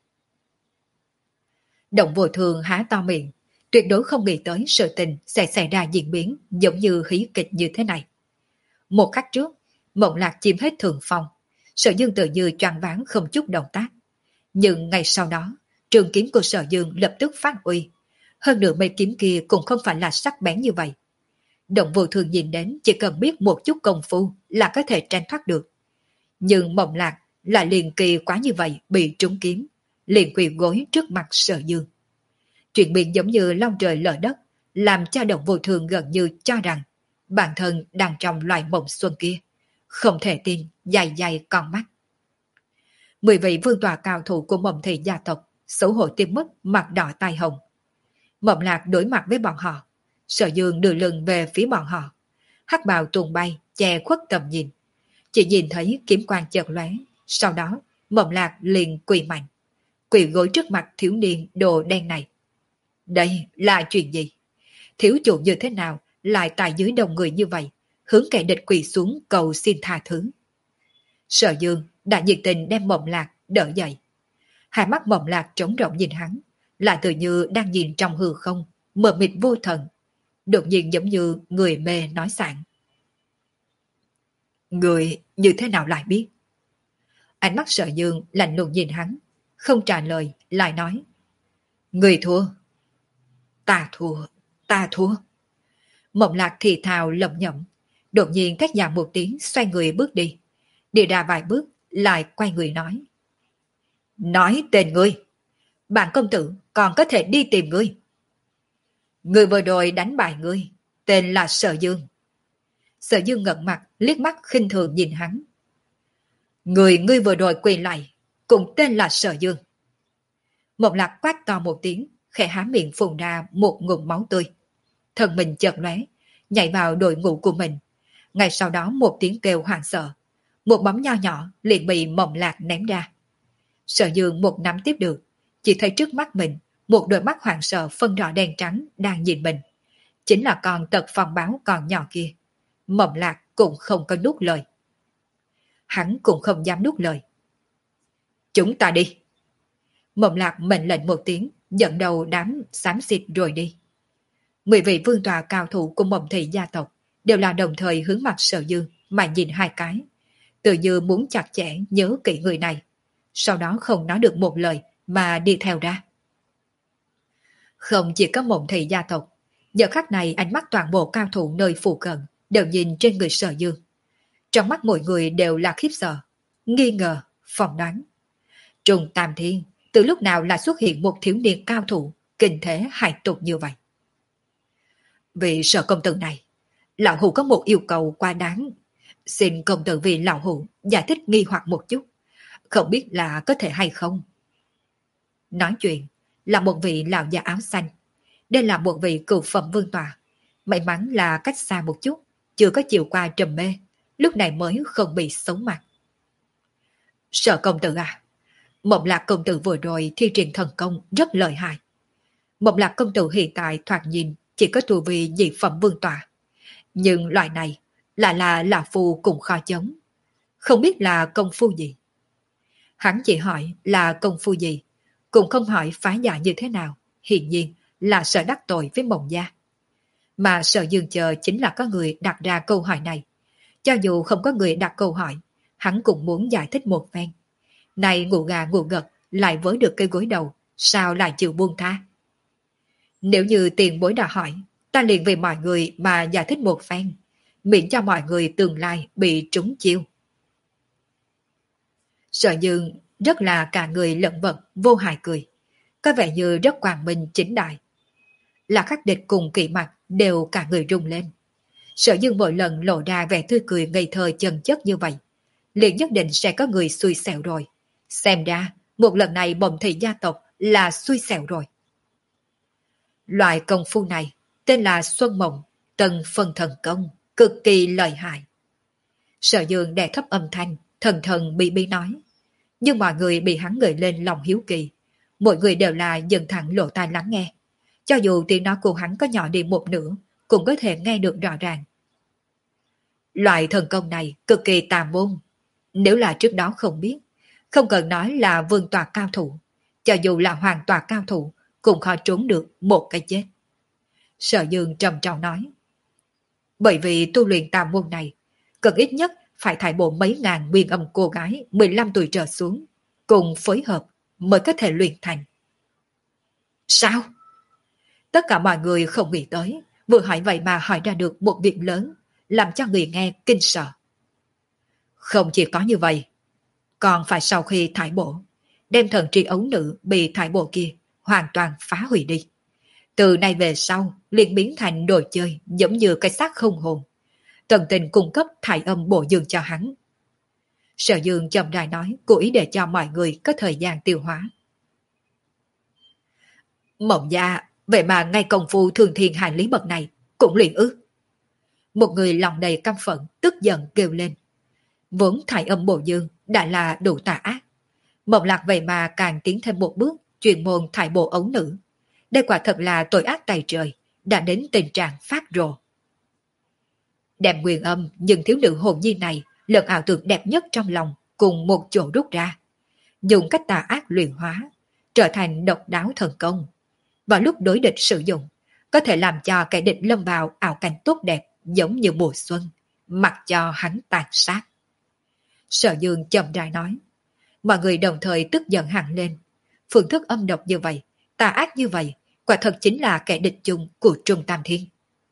Speaker 1: Động vô thường há to miệng, tuyệt đối không nghĩ tới sự tình sẽ xảy ra diễn biến giống như hí kịch như thế này. Một khắc trước, mộng lạc chiếm hết thượng phong, Sở Dương tự như choáng váng không chút động tác. Nhưng ngày sau đó, trường kiếm của Sở Dương lập tức phát uy. Hơn nữa mấy kiếm kia cũng không phải là sắc bén như vậy. Động vô thường nhìn đến chỉ cần biết một chút công phu là có thể tránh thoát được. Nhưng mộng lạc lại liền kỳ quá như vậy bị trúng kiếm, liền quỳ gối trước mặt Sở Dương. Chuyện biến giống như long trời lở đất, làm cho động vô thường gần như cho rằng bản thân đang trong loài mộng xuân kia. Không thể tin, dài dài con mắt. Mười vị vương tòa cao thủ của mộng thị gia tộc xấu hổ tim mất, mặt đỏ tai hồng. Mộng lạc đối mặt với bọn họ, Sở Dương đưa lưng về phía bọn họ, hắc bào tuôn bay che khuất tầm nhìn, chỉ nhìn thấy kiếm quang chợt lóe. Sau đó mộng lạc liền quỳ mạnh, quỳ gối trước mặt thiếu niên đồ đen này. Đây là chuyện gì? Thiếu chủ như thế nào lại tại dưới đông người như vậy, hướng kẻ địch quỳ xuống cầu xin tha thứ? Sở Dương đã nhiệt tình đem mộng lạc đỡ dậy. Hai mắt mộng lạc trống rỗng nhìn hắn, lại tự như đang nhìn trong hư không, mờ mịt vô thần. Đột nhiên giống như người mê nói sảng. Người như thế nào lại biết? Ánh mắt Sở Dương lạnh lùng nhìn hắn, không trả lời, lại nói. Người thua. Ta thua, ta thua. Mộng lạc thì thào lẩm nhẩm, đột nhiên thét dài một tiếng xoay người bước đi. Đi ra vài bước, lại quay người nói. Nói tên ngươi. Bản công tử còn có thể đi tìm ngươi. Người vừa rồi đánh bại ngươi, tên là Sở Dương. Sở Dương ngẩng mặt, liếc mắt khinh thường nhìn hắn. Người ngươi vừa rồi quỳ lại, cùng tên là Sở Dương. Mộng lạc quát to một tiếng, khẽ há miệng phun ra một ngụm máu tươi. Thân mình chợt lóe, nhảy vào đội ngũ của mình. Ngay sau đó một tiếng kêu hoảng sợ, một bóng nho nhỏ liền bị mộng lạc ném ra. Sở Dương một nắm tiếp được, chỉ thấy trước mắt mình một đôi mắt hoảng sợ phân rõ đen trắng đang nhìn mình. Chính là con tật phong báo còn nhỏ kia. Mộng Lạc cũng không có nuốt lời. Hắn cũng không dám nuốt lời. Chúng ta đi. Mộng Lạc mệnh lệnh một tiếng, dẫn đầu đám xám xịt rồi đi. Mười vị vương tòa cao thủ của Mộng Thị gia tộc đều là đồng thời hướng mặt Sở Dương mà nhìn hai cái. Tự như muốn chặt chẽ nhớ kỹ người này. Sau đó không nói được một lời mà đi theo ra. Không chỉ có Mộng Thị gia tộc, giờ khắc này ánh mắt toàn bộ cao thủ nơi phụ cận đều nhìn trên người Sở Dương. Trong mắt mọi người đều là khiếp sợ, nghi ngờ, phỏng đoán. Trùng Tam Thiên từ lúc nào là xuất hiện một thiếu niên cao thủ kinh thế hại tục như vậy? Vì Sở công tử này, lão hủ có một yêu cầu quá đáng. Xin công tử vì lão hủ giải thích nghi hoặc một chút, không biết là có thể hay không. Nói chuyện là một vị lão già áo xanh. Đây là một vị cựu phẩm vương tòa. May mắn là cách xa một chút, chưa có chịu qua trầm mê, lúc này mới không bị xấu mặt. Sở công tử à, Mộng Lạc công tử vừa rồi thi triển thần công rất lợi hại. Mộng Lạc công tử hiện tại thoạt nhìn chỉ có tu vi dị phẩm vương tòa. Nhưng loại này lại là lão phu cũng khó chống. Không biết là công phu gì. Hắn chỉ hỏi là công phu gì, cũng không hỏi phá giải như thế nào. Hiển nhiên là sợ đắc tội với Mộng gia. Mà Sở Dương chờ chính là có người đặt ra câu hỏi này. Cho dù không có người đặt câu hỏi, hắn cũng muốn giải thích một phen. Này ngủ gà ngủ gật lại với được cây gối đầu, sao lại chịu buông tha? Nếu như tiền bối đã hỏi, ta liền vì mọi người mà giải thích một phen, miễn cho mọi người tương lai bị trúng chiêu. Sở Dương rất là cả người lẫn vật, vô hại cười, có vẻ như rất quang minh chính đại. Là khắc địch cùng kỵ mặt đều cả người rung lên. Sở Dương mỗi lần lộ ra vẻ tươi cười ngây thơ chân chất như vậy, liền nhất định sẽ có người xui xẻo rồi. Xem ra, một lần này Mộng Thị gia tộc là xui xẻo rồi. Loại công phu này tên là Xuân Mộng, Tân Phân Thần Công, cực kỳ lợi hại. Sở Dương đè thấp âm thanh, thần thần bi bi nói. Nhưng mọi người bị hắn gợi lên lòng hiếu kỳ. Mọi người đều là dần thẳng lộ tai lắng nghe. Cho dù tiếng nói của hắn có nhỏ đi một nửa, cũng có thể nghe được rõ ràng. Loại thần công này cực kỳ tà môn. Nếu là trước đó không biết, không cần nói là vương tòa cao thủ, cho dù là hoàng tòa cao thủ, cũng khó trốn được một cái chết. Sở Dương trầm trọng nói. Bởi vì tu luyện tà môn này, cần ít nhất phải thải bộ mấy ngàn nguyên âm cô gái mười lăm tuổi trở xuống, cùng phối hợp mới có thể luyện thành. Sao? Tất cả mọi người không nghĩ tới, vừa hỏi vậy mà hỏi ra được một việc lớn, làm cho người nghe kinh sợ. Không chỉ có như vậy, còn phải sau khi thải bộ, đem thần tri ấu nữ bị thải bộ kia hoàn toàn phá hủy đi. Từ nay về sau, liền biến thành đồ chơi giống như cái xác không hồn. Tần Tình cung cấp thải âm bổ dương cho hắn. Sở Dương chậm rãi nói, cố ý để cho mọi người có thời gian tiêu hóa. Mộng gia, vậy mà ngay công phu thường thiên hành lý bậc này cũng luyện ư? Một người lòng đầy căm phẫn, tức giận kêu lên. Vốn thải âm bổ dương đã là đủ tà ác. Mộng Lạc vậy mà càng tiến thêm một bước, chuyên môn thải bộ ấu nữ. Đây quả thật là tội ác tày trời, đã đến tình trạng phát rồ. Đem nguyên âm nhưng thiếu nữ hồn nhi này lẫn ảo tưởng đẹp nhất trong lòng cùng một chỗ rút ra. Dùng cách tà ác luyện hóa, trở thành độc đáo thần công. Vào lúc đối địch sử dụng, có thể làm cho kẻ địch lâm vào ảo cảnh tốt đẹp giống như mùa xuân, mặc cho hắn tàn sát. Sở Dương chậm rãi nói. Mọi người đồng thời tức giận hẳn lên. Phương thức âm độc như vậy, tà ác như vậy, quả thật chính là kẻ địch chung của Trung Tam Thiên.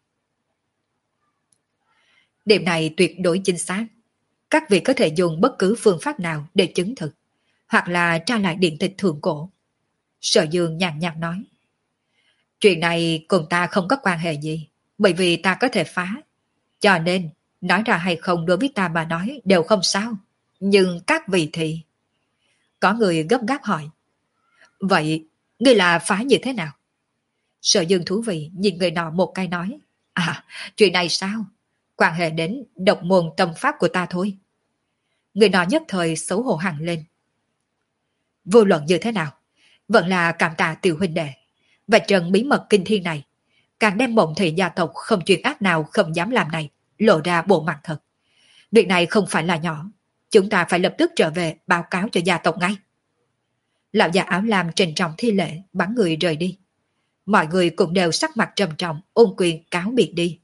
Speaker 1: Điểm này tuyệt đối chính xác. Các vị có thể dùng bất cứ phương pháp nào để chứng thực, hoặc là tra lại điện tịch thượng cổ. Sở Dương nhàn nhạt nói. Chuyện này cùng ta không có quan hệ gì, bởi vì ta có thể phá. Cho nên, nói ra hay không đối với ta mà nói đều không sao. Nhưng các vị thì... Có người gấp gáp hỏi. Vậy, ngươi là phá như thế nào? Sở Dương thú vị nhìn người nọ một cái nói. À, chuyện này sao? Quan hệ đến độc môn tâm pháp của ta thôi. Người nọ nhất thời xấu hổ hẳn lên. Vô luận như thế nào, vẫn là cảm tạ tiểu huynh đệ, và trận bí mật kinh thiên này, càng đem Mộng Thị gia tộc không chuyện ác nào không dám làm này lộ ra bộ mặt thật. Việc này không phải là nhỏ, chúng ta phải lập tức trở về báo cáo cho gia tộc ngay. Lão già áo lam trịnh trọng thi lễ, bắn người rời đi. Mọi người cũng đều sắc mặt trầm trọng, ôn quyền cáo biệt đi.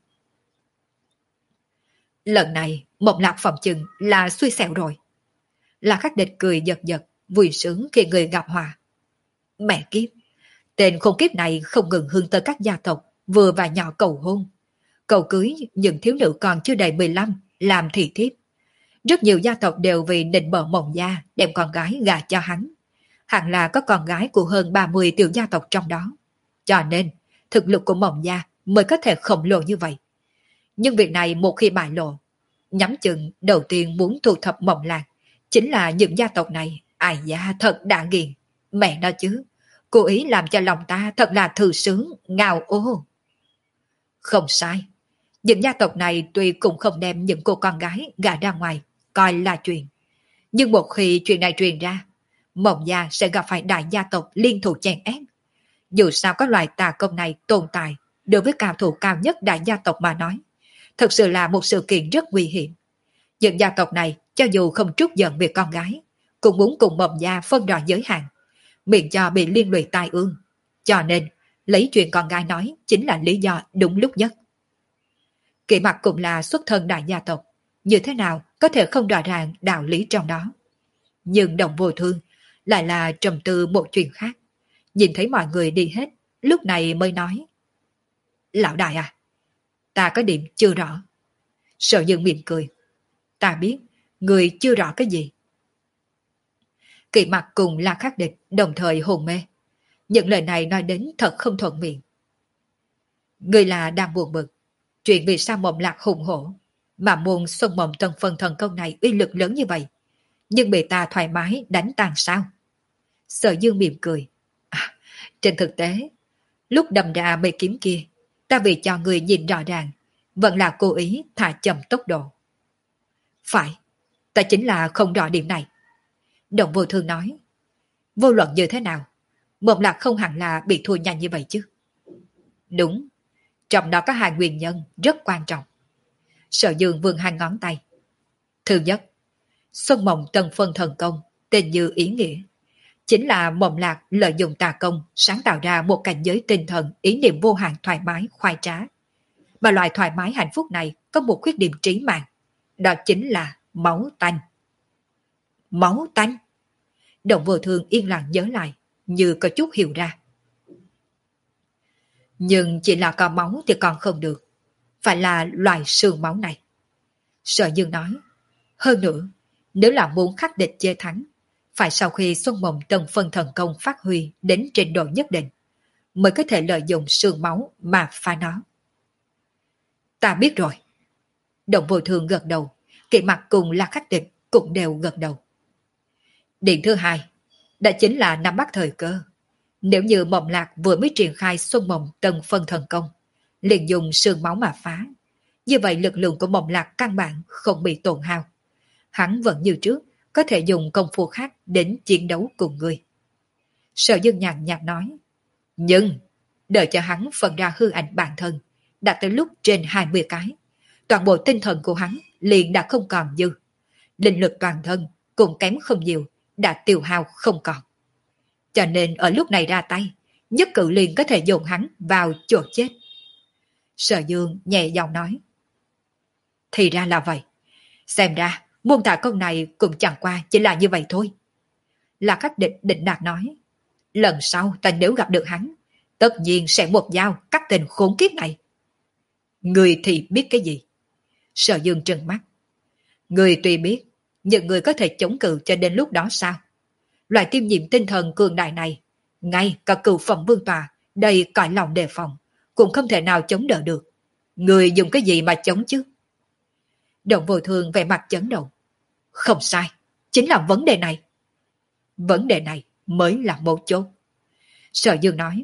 Speaker 1: Lần này, Mộng Lạc phòng chừng là xui xẻo rồi. La Khắc Địch cười giật giật, vui sướng khi người gặp hòa. Mẹ kiếp, tên khốn kiếp này không ngừng hướng tới các gia tộc, vừa và nhỏ cầu hôn. Cầu cưới những thiếu nữ còn chưa đầy mười lăm, làm thị thiếp. Rất nhiều gia tộc đều vì định bợ Mộng gia đem con gái gả cho hắn. Hẳn là có con gái của hơn ba mươi tiểu gia tộc trong đó. Cho nên, thực lực của Mộng gia mới có thể khổng lồ như vậy. Nhưng việc này một khi bại lộ, nhắm chừng đầu tiên muốn thu thập Mộng Lạc chính là những gia tộc này. Ai da thật đã nghiền. Mẹ nó chứ, cố ý làm cho lòng ta thật là thư sướng, ngào ô. Không sai, những gia tộc này tuy cũng không đem những cô con gái gả ra ngoài coi là chuyện, nhưng một khi chuyện này truyền ra, Mộng gia sẽ gặp phải đại gia tộc liên thủ chèn ép. Dù sao có loài tà công này tồn tại, đối với cao thủ cao nhất đại gia tộc mà nói, thật sự là một sự kiện rất nguy hiểm. Những gia tộc này cho dù không trút giận việc con gái, cũng muốn cùng Mộng gia phân rõ giới hạn, miễn cho bị liên lụy tai ương. Cho nên, lấy chuyện con gái nói chính là lý do đúng lúc nhất. Kỷ Mặc cũng là xuất thân đại gia tộc, như thế nào có thể không rõ ràng đạo lý trong đó. Nhưng Đồng Vô Thương lại là trầm tư một chuyện khác. Nhìn thấy mọi người đi hết, lúc này mới nói. Lão đại à, ta có điểm chưa rõ. Sở Dương mỉm cười. Ta biết, người chưa rõ cái gì. Kỷ Mặc cùng La Khắc Địch đồng thời hồn mê. Những lời này nói đến thật không thuận miệng. Người là đang buồn bực. Chuyện vì sao Mộng Lạc hùng hổ, mà môn Xuân Mộng Tân Phân Thần Công này uy lực lớn như vậy, nhưng bị ta thoải mái đánh tan sao? Sở Dương mỉm cười. À, trên thực tế, lúc đâm ra mấy kiếm kia, ta vì cho người nhìn rõ ràng, vẫn là cố ý thả chậm tốc độ. Phải, ta chính là không rõ điểm này. Đồng Vô Thương nói. Vô luận như thế nào, Mộng Lạc không hẳn là bị thua nhanh như vậy chứ. Đúng, trong đó có hai nguyên nhân rất quan trọng. Sở Dương vươn hai ngón tay. Thứ nhất, Xuân Mộng Tân Phân Thần Công, tên như ý nghĩa, chính là Mộng Lạc lợi dụng tà công sáng tạo ra một cảnh giới tinh thần ý niệm vô hạn thoải mái, khoái trá. Mà loại thoải mái hạnh phúc này có một khuyết điểm trí mạng, đó chính là máu tanh. Máu tanh? Đồng Vô Thương yên lặng nhớ lại, như có chút hiểu ra. Nhưng chỉ là có máu thì còn không được, phải là loài xương máu này. Sở Dương nói, hơn nữa, nếu là muốn khắc địch chê thắng, phải sau khi Xuân Mộng Tân Phân Thần Công phát huy đến trình độ nhất định, mới có thể lợi dụng xương máu mà phá nó. Ta biết rồi. Đồng Vô Thương gật đầu, Kỷ Mặc cùng La Khắc Địch cũng đều gật đầu. Điểm thứ hai, đã chính là nắm bắt thời cơ. Nếu như Mộng Lạc vừa mới triển khai Xuân Mộng Tân Phân Thần Công, liền dùng xương máu mà phá, như vậy lực lượng của Mộng Lạc căn bản không bị tổn hao. Hắn vẫn như trước, có thể dùng công phu khác đến chiến đấu cùng người. Sở Dương nhàn nhạt nói, nhưng đợi cho hắn phân ra hư ảnh bản thân, đạt tới lúc trên hai mươi cái, toàn bộ tinh thần của hắn liền đã không còn dư. Linh lực toàn thân cũng kém không nhiều, đã tiêu hao không còn. Cho nên ở lúc này ra tay, nhất cử liền có thể dồn hắn vào chỗ chết. Sở Dương nhẹ giọng nói, thì ra là vậy. Xem ra, môn tà công này cũng chẳng qua chỉ là như vậy thôi. La Khắc Địch định đạt nói, lần sau ta nếu gặp được hắn, tất nhiên sẽ một dao cắt tình khốn kiếp này. Người thì biết cái gì? Sở Dương trừng mắt. Người tuy biết, nhưng người có thể chống cự cho đến lúc đó sao? Loại tiêm nhiễm tinh thần cường đại này, ngay cả cựu phẩm vương tòa, đầy cõi lòng đề phòng, cũng không thể nào chống đỡ được. Người dùng cái gì mà chống chứ? Đồng Vô Thương vẻ mặt chấn động. Không sai, chính là vấn đề này. Vấn đề này mới là mấu chốt. Sở Dương nói,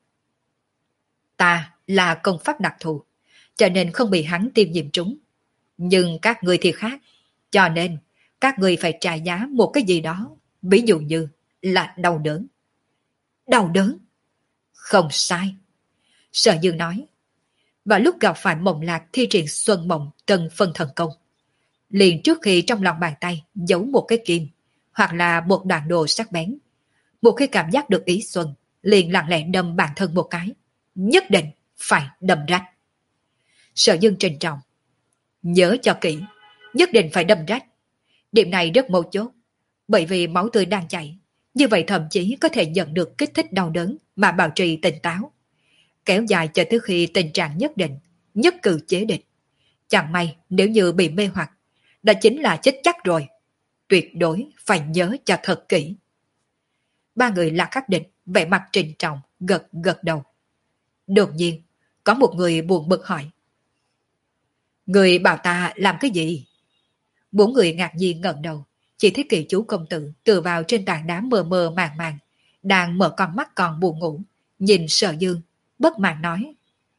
Speaker 1: ta là công pháp đặc thù, cho nên không bị hắn tiêm nhiễm trúng. Nhưng các người thì khác, cho nên các người phải trả giá một cái gì đó, ví dụ như là đau đớn. Đau đớn? Không sai. Sở Dương nói. Và lúc gặp phải Mộng Lạc thi triển Xuân Mộng Tân Phân Thần Công, liền trước khi trong lòng bàn tay giấu một cái kim, hoặc là một đoạn đồ sắc bén, một khi cảm giác được ý xuân, liền lặng lẽ đâm bản thân một cái. Nhất định phải đâm rách. Sở Dương trịnh trọng. Nhớ cho kỹ, nhất định phải đâm rách. Điểm này rất mấu chốt, bởi vì máu tươi đang chảy, như vậy thậm chí có thể nhận được kích thích đau đớn mà bảo trì tỉnh táo. Kéo dài cho tới khi tình trạng nhất định, nhất cử chế địch. Chẳng may nếu như bị mê hoặc, đó chính là chết chắc rồi. Tuyệt đối phải nhớ cho thật kỹ. Ba người là khắc định, vẻ mặt trịnh trọng, gật gật đầu. Đột nhiên, có một người buồn bực hỏi. Người bảo ta làm cái gì? Bốn người ngạc nhiên ngẩng đầu, chỉ thấy Kỳ Chú công tử tựa vào trên tảng đá mờ mờ màng màng, đang mở con mắt còn buồn ngủ, nhìn Sở Dương, bất mãn nói.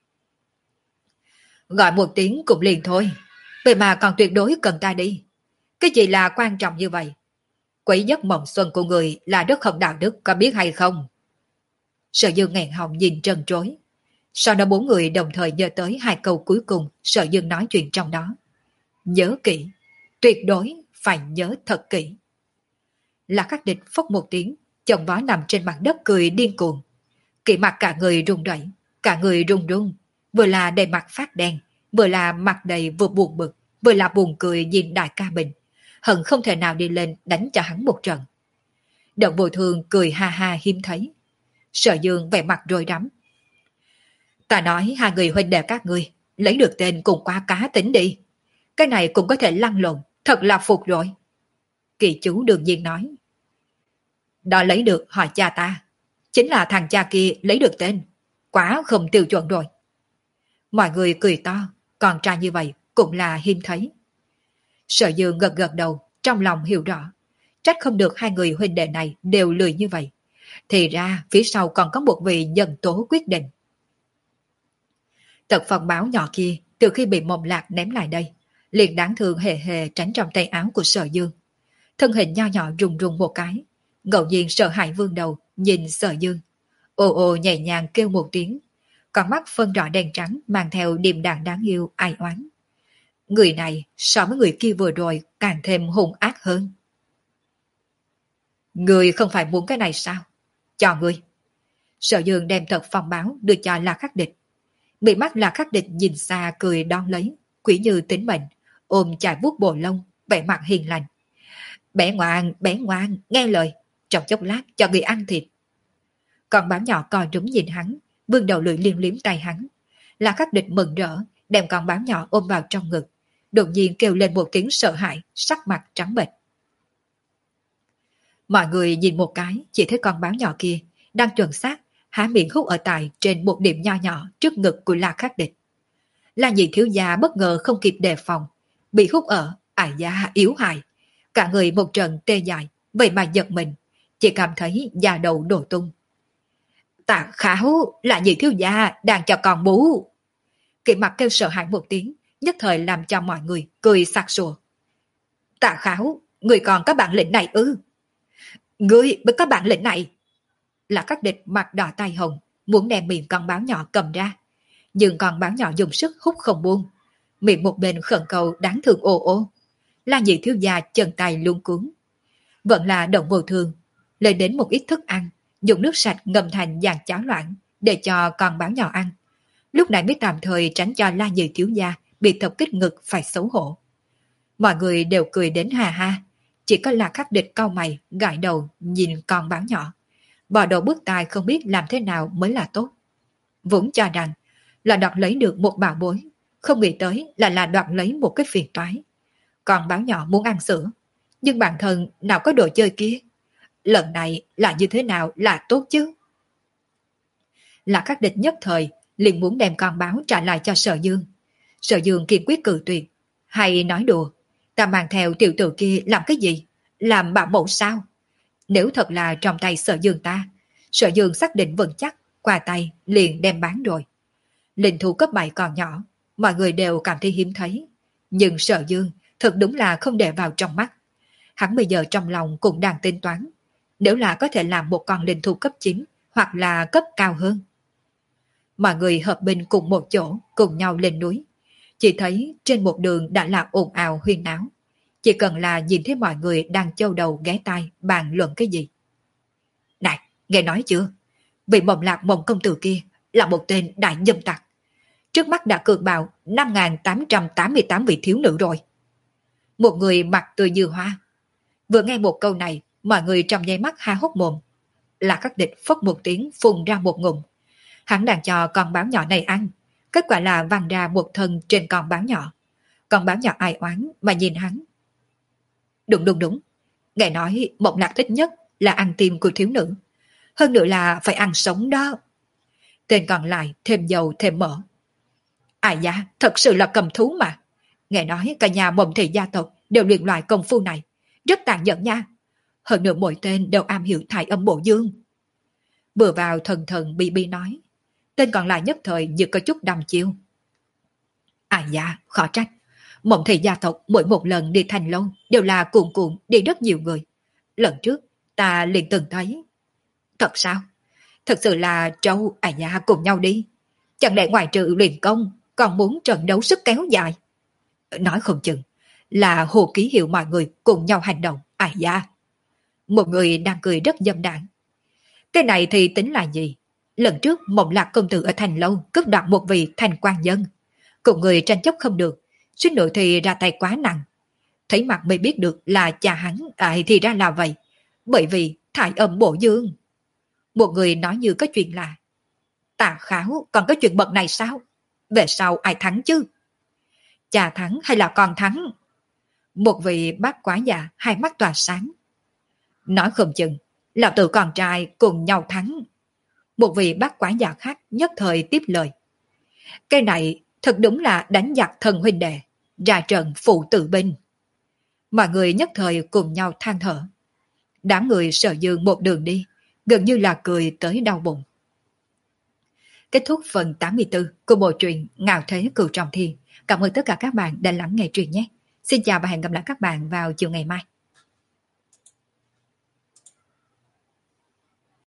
Speaker 1: Gọi một tiếng cũng liền thôi, vậy mà còn tuyệt đối cần ta đi. Cái gì là quan trọng như vậy? Quỷ giấc mộng xuân của người là rất không đạo đức, có biết hay không? Sở Dương nghẹn họng nhìn trân trối. Sau đó bốn người đồng thời nhớ tới hai câu cuối cùng Sở Dương nói chuyện trong đó. Nhớ kỹ, tuyệt đối phải nhớ thật kỹ. Là Khắc Địch phốc một tiếng, chồng vó nằm trên mặt đất cười điên cuồng. Kỵ mặt cả người run rẩy, cả người run run, vừa là đầy mặt phát đen, vừa là mặt đầy vừa buồn bực, vừa là buồn cười nhìn đại ca mình, hận không thể nào đi lên đánh cho hắn một trận. Động Vô Thương cười ha ha hiếm thấy. Sở Dương vẻ mặt rối rắm. Ta nói hai người huynh đệ các ngươi lấy được tên cùng quá cá tính đi. Cái này cũng có thể lăn lộn, thật là phục rồi. Kỳ Chú đương nhiên nói. Đó lấy được hỏi cha ta, chính là thằng cha kia lấy được tên, quá không tiêu chuẩn rồi. Mọi người cười to, còn trai như vậy cũng là hiếm thấy. Sở Dương gật gật đầu, trong lòng hiểu rõ, trách không được hai người huynh đệ này đều lười như vậy. Thì ra phía sau còn có một vị nhân tố quyết định. Tật Phong báo nhỏ kia từ khi bị Mộng Lạc ném lại đây, liền đáng thương hề hề tránh trong tay áo của Sở Dương. Thân hình nho nhỏ rùng rùng một cái, ngẫu nhiên sợ hãi vương đầu nhìn Sở Dương, ồ ồ nhẹ nhàng kêu một tiếng, con mắt phân rõ đen trắng mang theo điềm đạm đáng yêu ai oán. Người này so với người kia vừa rồi càng thêm hung ác hơn. Người không phải muốn cái này sao? Cho người. Sở Dương đem Tật Phong báo đưa cho La Khắc Địch. Bị mắt La Khắc Địch nhìn xa cười đón lấy, quỷ như tính mệnh, ôm chải vuốt bộ lông, vẻ mặt hiền lành. Bé ngoan, bé ngoan, nghe lời, trong chốc lát cho người ăn thịt. Con báo nhỏ co rúm nhìn hắn, vương đầu lưỡi liếm liếm tay hắn. La Khắc Địch mừng rỡ, đem con báo nhỏ ôm vào trong ngực, đột nhiên kêu lên một tiếng sợ hãi, sắc mặt trắng bệch. Mọi người nhìn một cái, chỉ thấy con báo nhỏ kia đang chuẩn xác há miệng hút ở tại trên một điểm nho nhỏ trước ngực của La Khắc Địch. La Nhị thiếu gia bất ngờ không kịp đề phòng, bị hút ở, ải da yếu hại, cả người một trận tê dại, vậy mà giật mình, chỉ cảm thấy da đầu đổ tung. Tạ Khảo, La Nhị thiếu gia đang cho con bú. Kỵ mặt kêu sợ hãi một tiếng, nhất thời làm cho mọi người cười sặc sụa. Tạ Khảo, người còn có bản lĩnh này ư? Ngươi mới có bản lĩnh này. Là Khắc Địch mặt đỏ tay hồng, muốn đem miệng con báo nhỏ cầm ra, nhưng con báo nhỏ dùng sức hút không buông, miệng một bên khẩn cầu đáng thương ô ô. La Nhị thiếu gia chân tay luống cuống, vẫn là Động Vô Thương lấy đến một ít thức ăn, dùng nước sạch ngâm thành dàn cháo loãng để cho con báo nhỏ ăn. Lúc này mới tạm thời tránh cho La Nhị thiếu gia bị tập kích ngực phải xấu hổ. Mọi người đều cười đến hà ha, chỉ có La Khắc Địch cau mày gãi đầu nhìn con báo nhỏ, bò đầu bước tai không biết làm thế nào mới là tốt. Vốn cho rằng là đoạt lấy được một bảo bối, không nghĩ tới là là đoạt lấy một cái phiền toái. Còn báo nhỏ muốn ăn sữa, nhưng bản thân nào có đồ chơi kia. Lần này là như thế nào là tốt chứ? Là Khắc Địch nhất thời liền muốn đem con báo trả lại cho Sở Dương. Sở Dương kiên quyết cự tuyệt. Hay nói đùa, ta mang theo tiểu tử kia làm cái gì? Làm bảo mẫu sao? Nếu thật là trong tay Sở Dương ta, Sở Dương xác định vững chắc, qua tay liền đem bán rồi. Linh thú cấp bảy còn nhỏ, mọi người đều cảm thấy hiếm thấy. Nhưng Sở Dương thật đúng là không để vào trong mắt. Hắn bây giờ trong lòng cũng đang tính toán, nếu là có thể làm một con linh thú cấp chín hoặc là cấp cao hơn. Mọi người hợp binh cùng một chỗ, cùng nhau lên núi. Chỉ thấy trên một đường đã là ồn ào huyên náo. Chỉ cần là nhìn thấy mọi người đang châu đầu ghé tai bàn luận cái gì. Này, nghe nói chưa? Vị Mộng Lạc Mộng công tử kia là một tên đại dâm tặc. Trước mắt đã cường bạo năm nghìn tám trăm tám mươi tám vị thiếu nữ rồi. Một người mặt tươi như hoa. Vừa nghe một câu này, mọi người trong nháy mắt há hốc mồm. Là Khắc Địch phất một tiếng phun ra một ngụm. Hắn đang cho con báo nhỏ này ăn. Kết quả là văng ra một thân trên con báo nhỏ. Con báo nhỏ ai oán mà nhìn hắn. Đúng đúng đúng. Nghe nói Mộng Lạc thích nhất là ăn tim của thiếu nữ. Hơn nữa là phải ăn sống đó. Tên còn lại thêm dầu thêm mỡ. Ai da, thật sự là cầm thú mà. Nghe nói cả nhà Mộng thị gia tộc đều luyện loại công phu này. Rất tàn nhẫn nha. Hơn nữa mỗi tên đều am hiểu thải âm bổ dương. Vừa vào thần thần bi bi nói. Tên còn lại nhất thời như có chút đăm chiêu. Ai da, khó trách. Mộng thị gia tộc mỗi một lần đi thành lâu đều là cuộn cuộn đi rất nhiều người. Lần trước ta liền từng thấy. Thật sao? Thật sự là trâu ai da cùng nhau đi. Chẳng lẽ ngoài trừ luyện công còn muốn trận đấu sức kéo dài? Nói không chừng là Hồ Ký Hiệu mọi người cùng nhau hành động. Ai da. Một người đang cười rất dâm đảng. Cái này thì tính là gì? Lần trước Mộng Lạc công tử ở thành lâu cướp đoạt một vị thành quan nhân. Cùng người tranh chấp không được. Suýt nữa thì ra tay quá nặng. Thấy mặt mới biết được là cha hắn. À, thì ra là vậy. Bởi vì thải âm bổ dương. Một người nói như có chuyện là Tà Kháo còn có chuyện bậc này sao? Về sau ai thắng chứ? Cha thắng hay là con thắng? Một vị bác quá già hai mắt tỏa sáng. Nói không chừng lão tử con trai cùng nhau thắng. Một vị bác quá già khác nhất thời tiếp lời. Cái này thật đúng là đánh giặc thần huynh đệ, ra trận phụ tử binh. Mọi người nhất thời cùng nhau than thở. Đám người Sở Dương một đường đi, gần như là cười tới đau bụng. Kết thúc phần tám mươi tư của bộ truyện Ngạo Thế Cửu Trọng Thiên. Cảm ơn tất cả các bạn đã lắng nghe truyện nhé. Xin chào và hẹn gặp lại các bạn vào chiều ngày mai.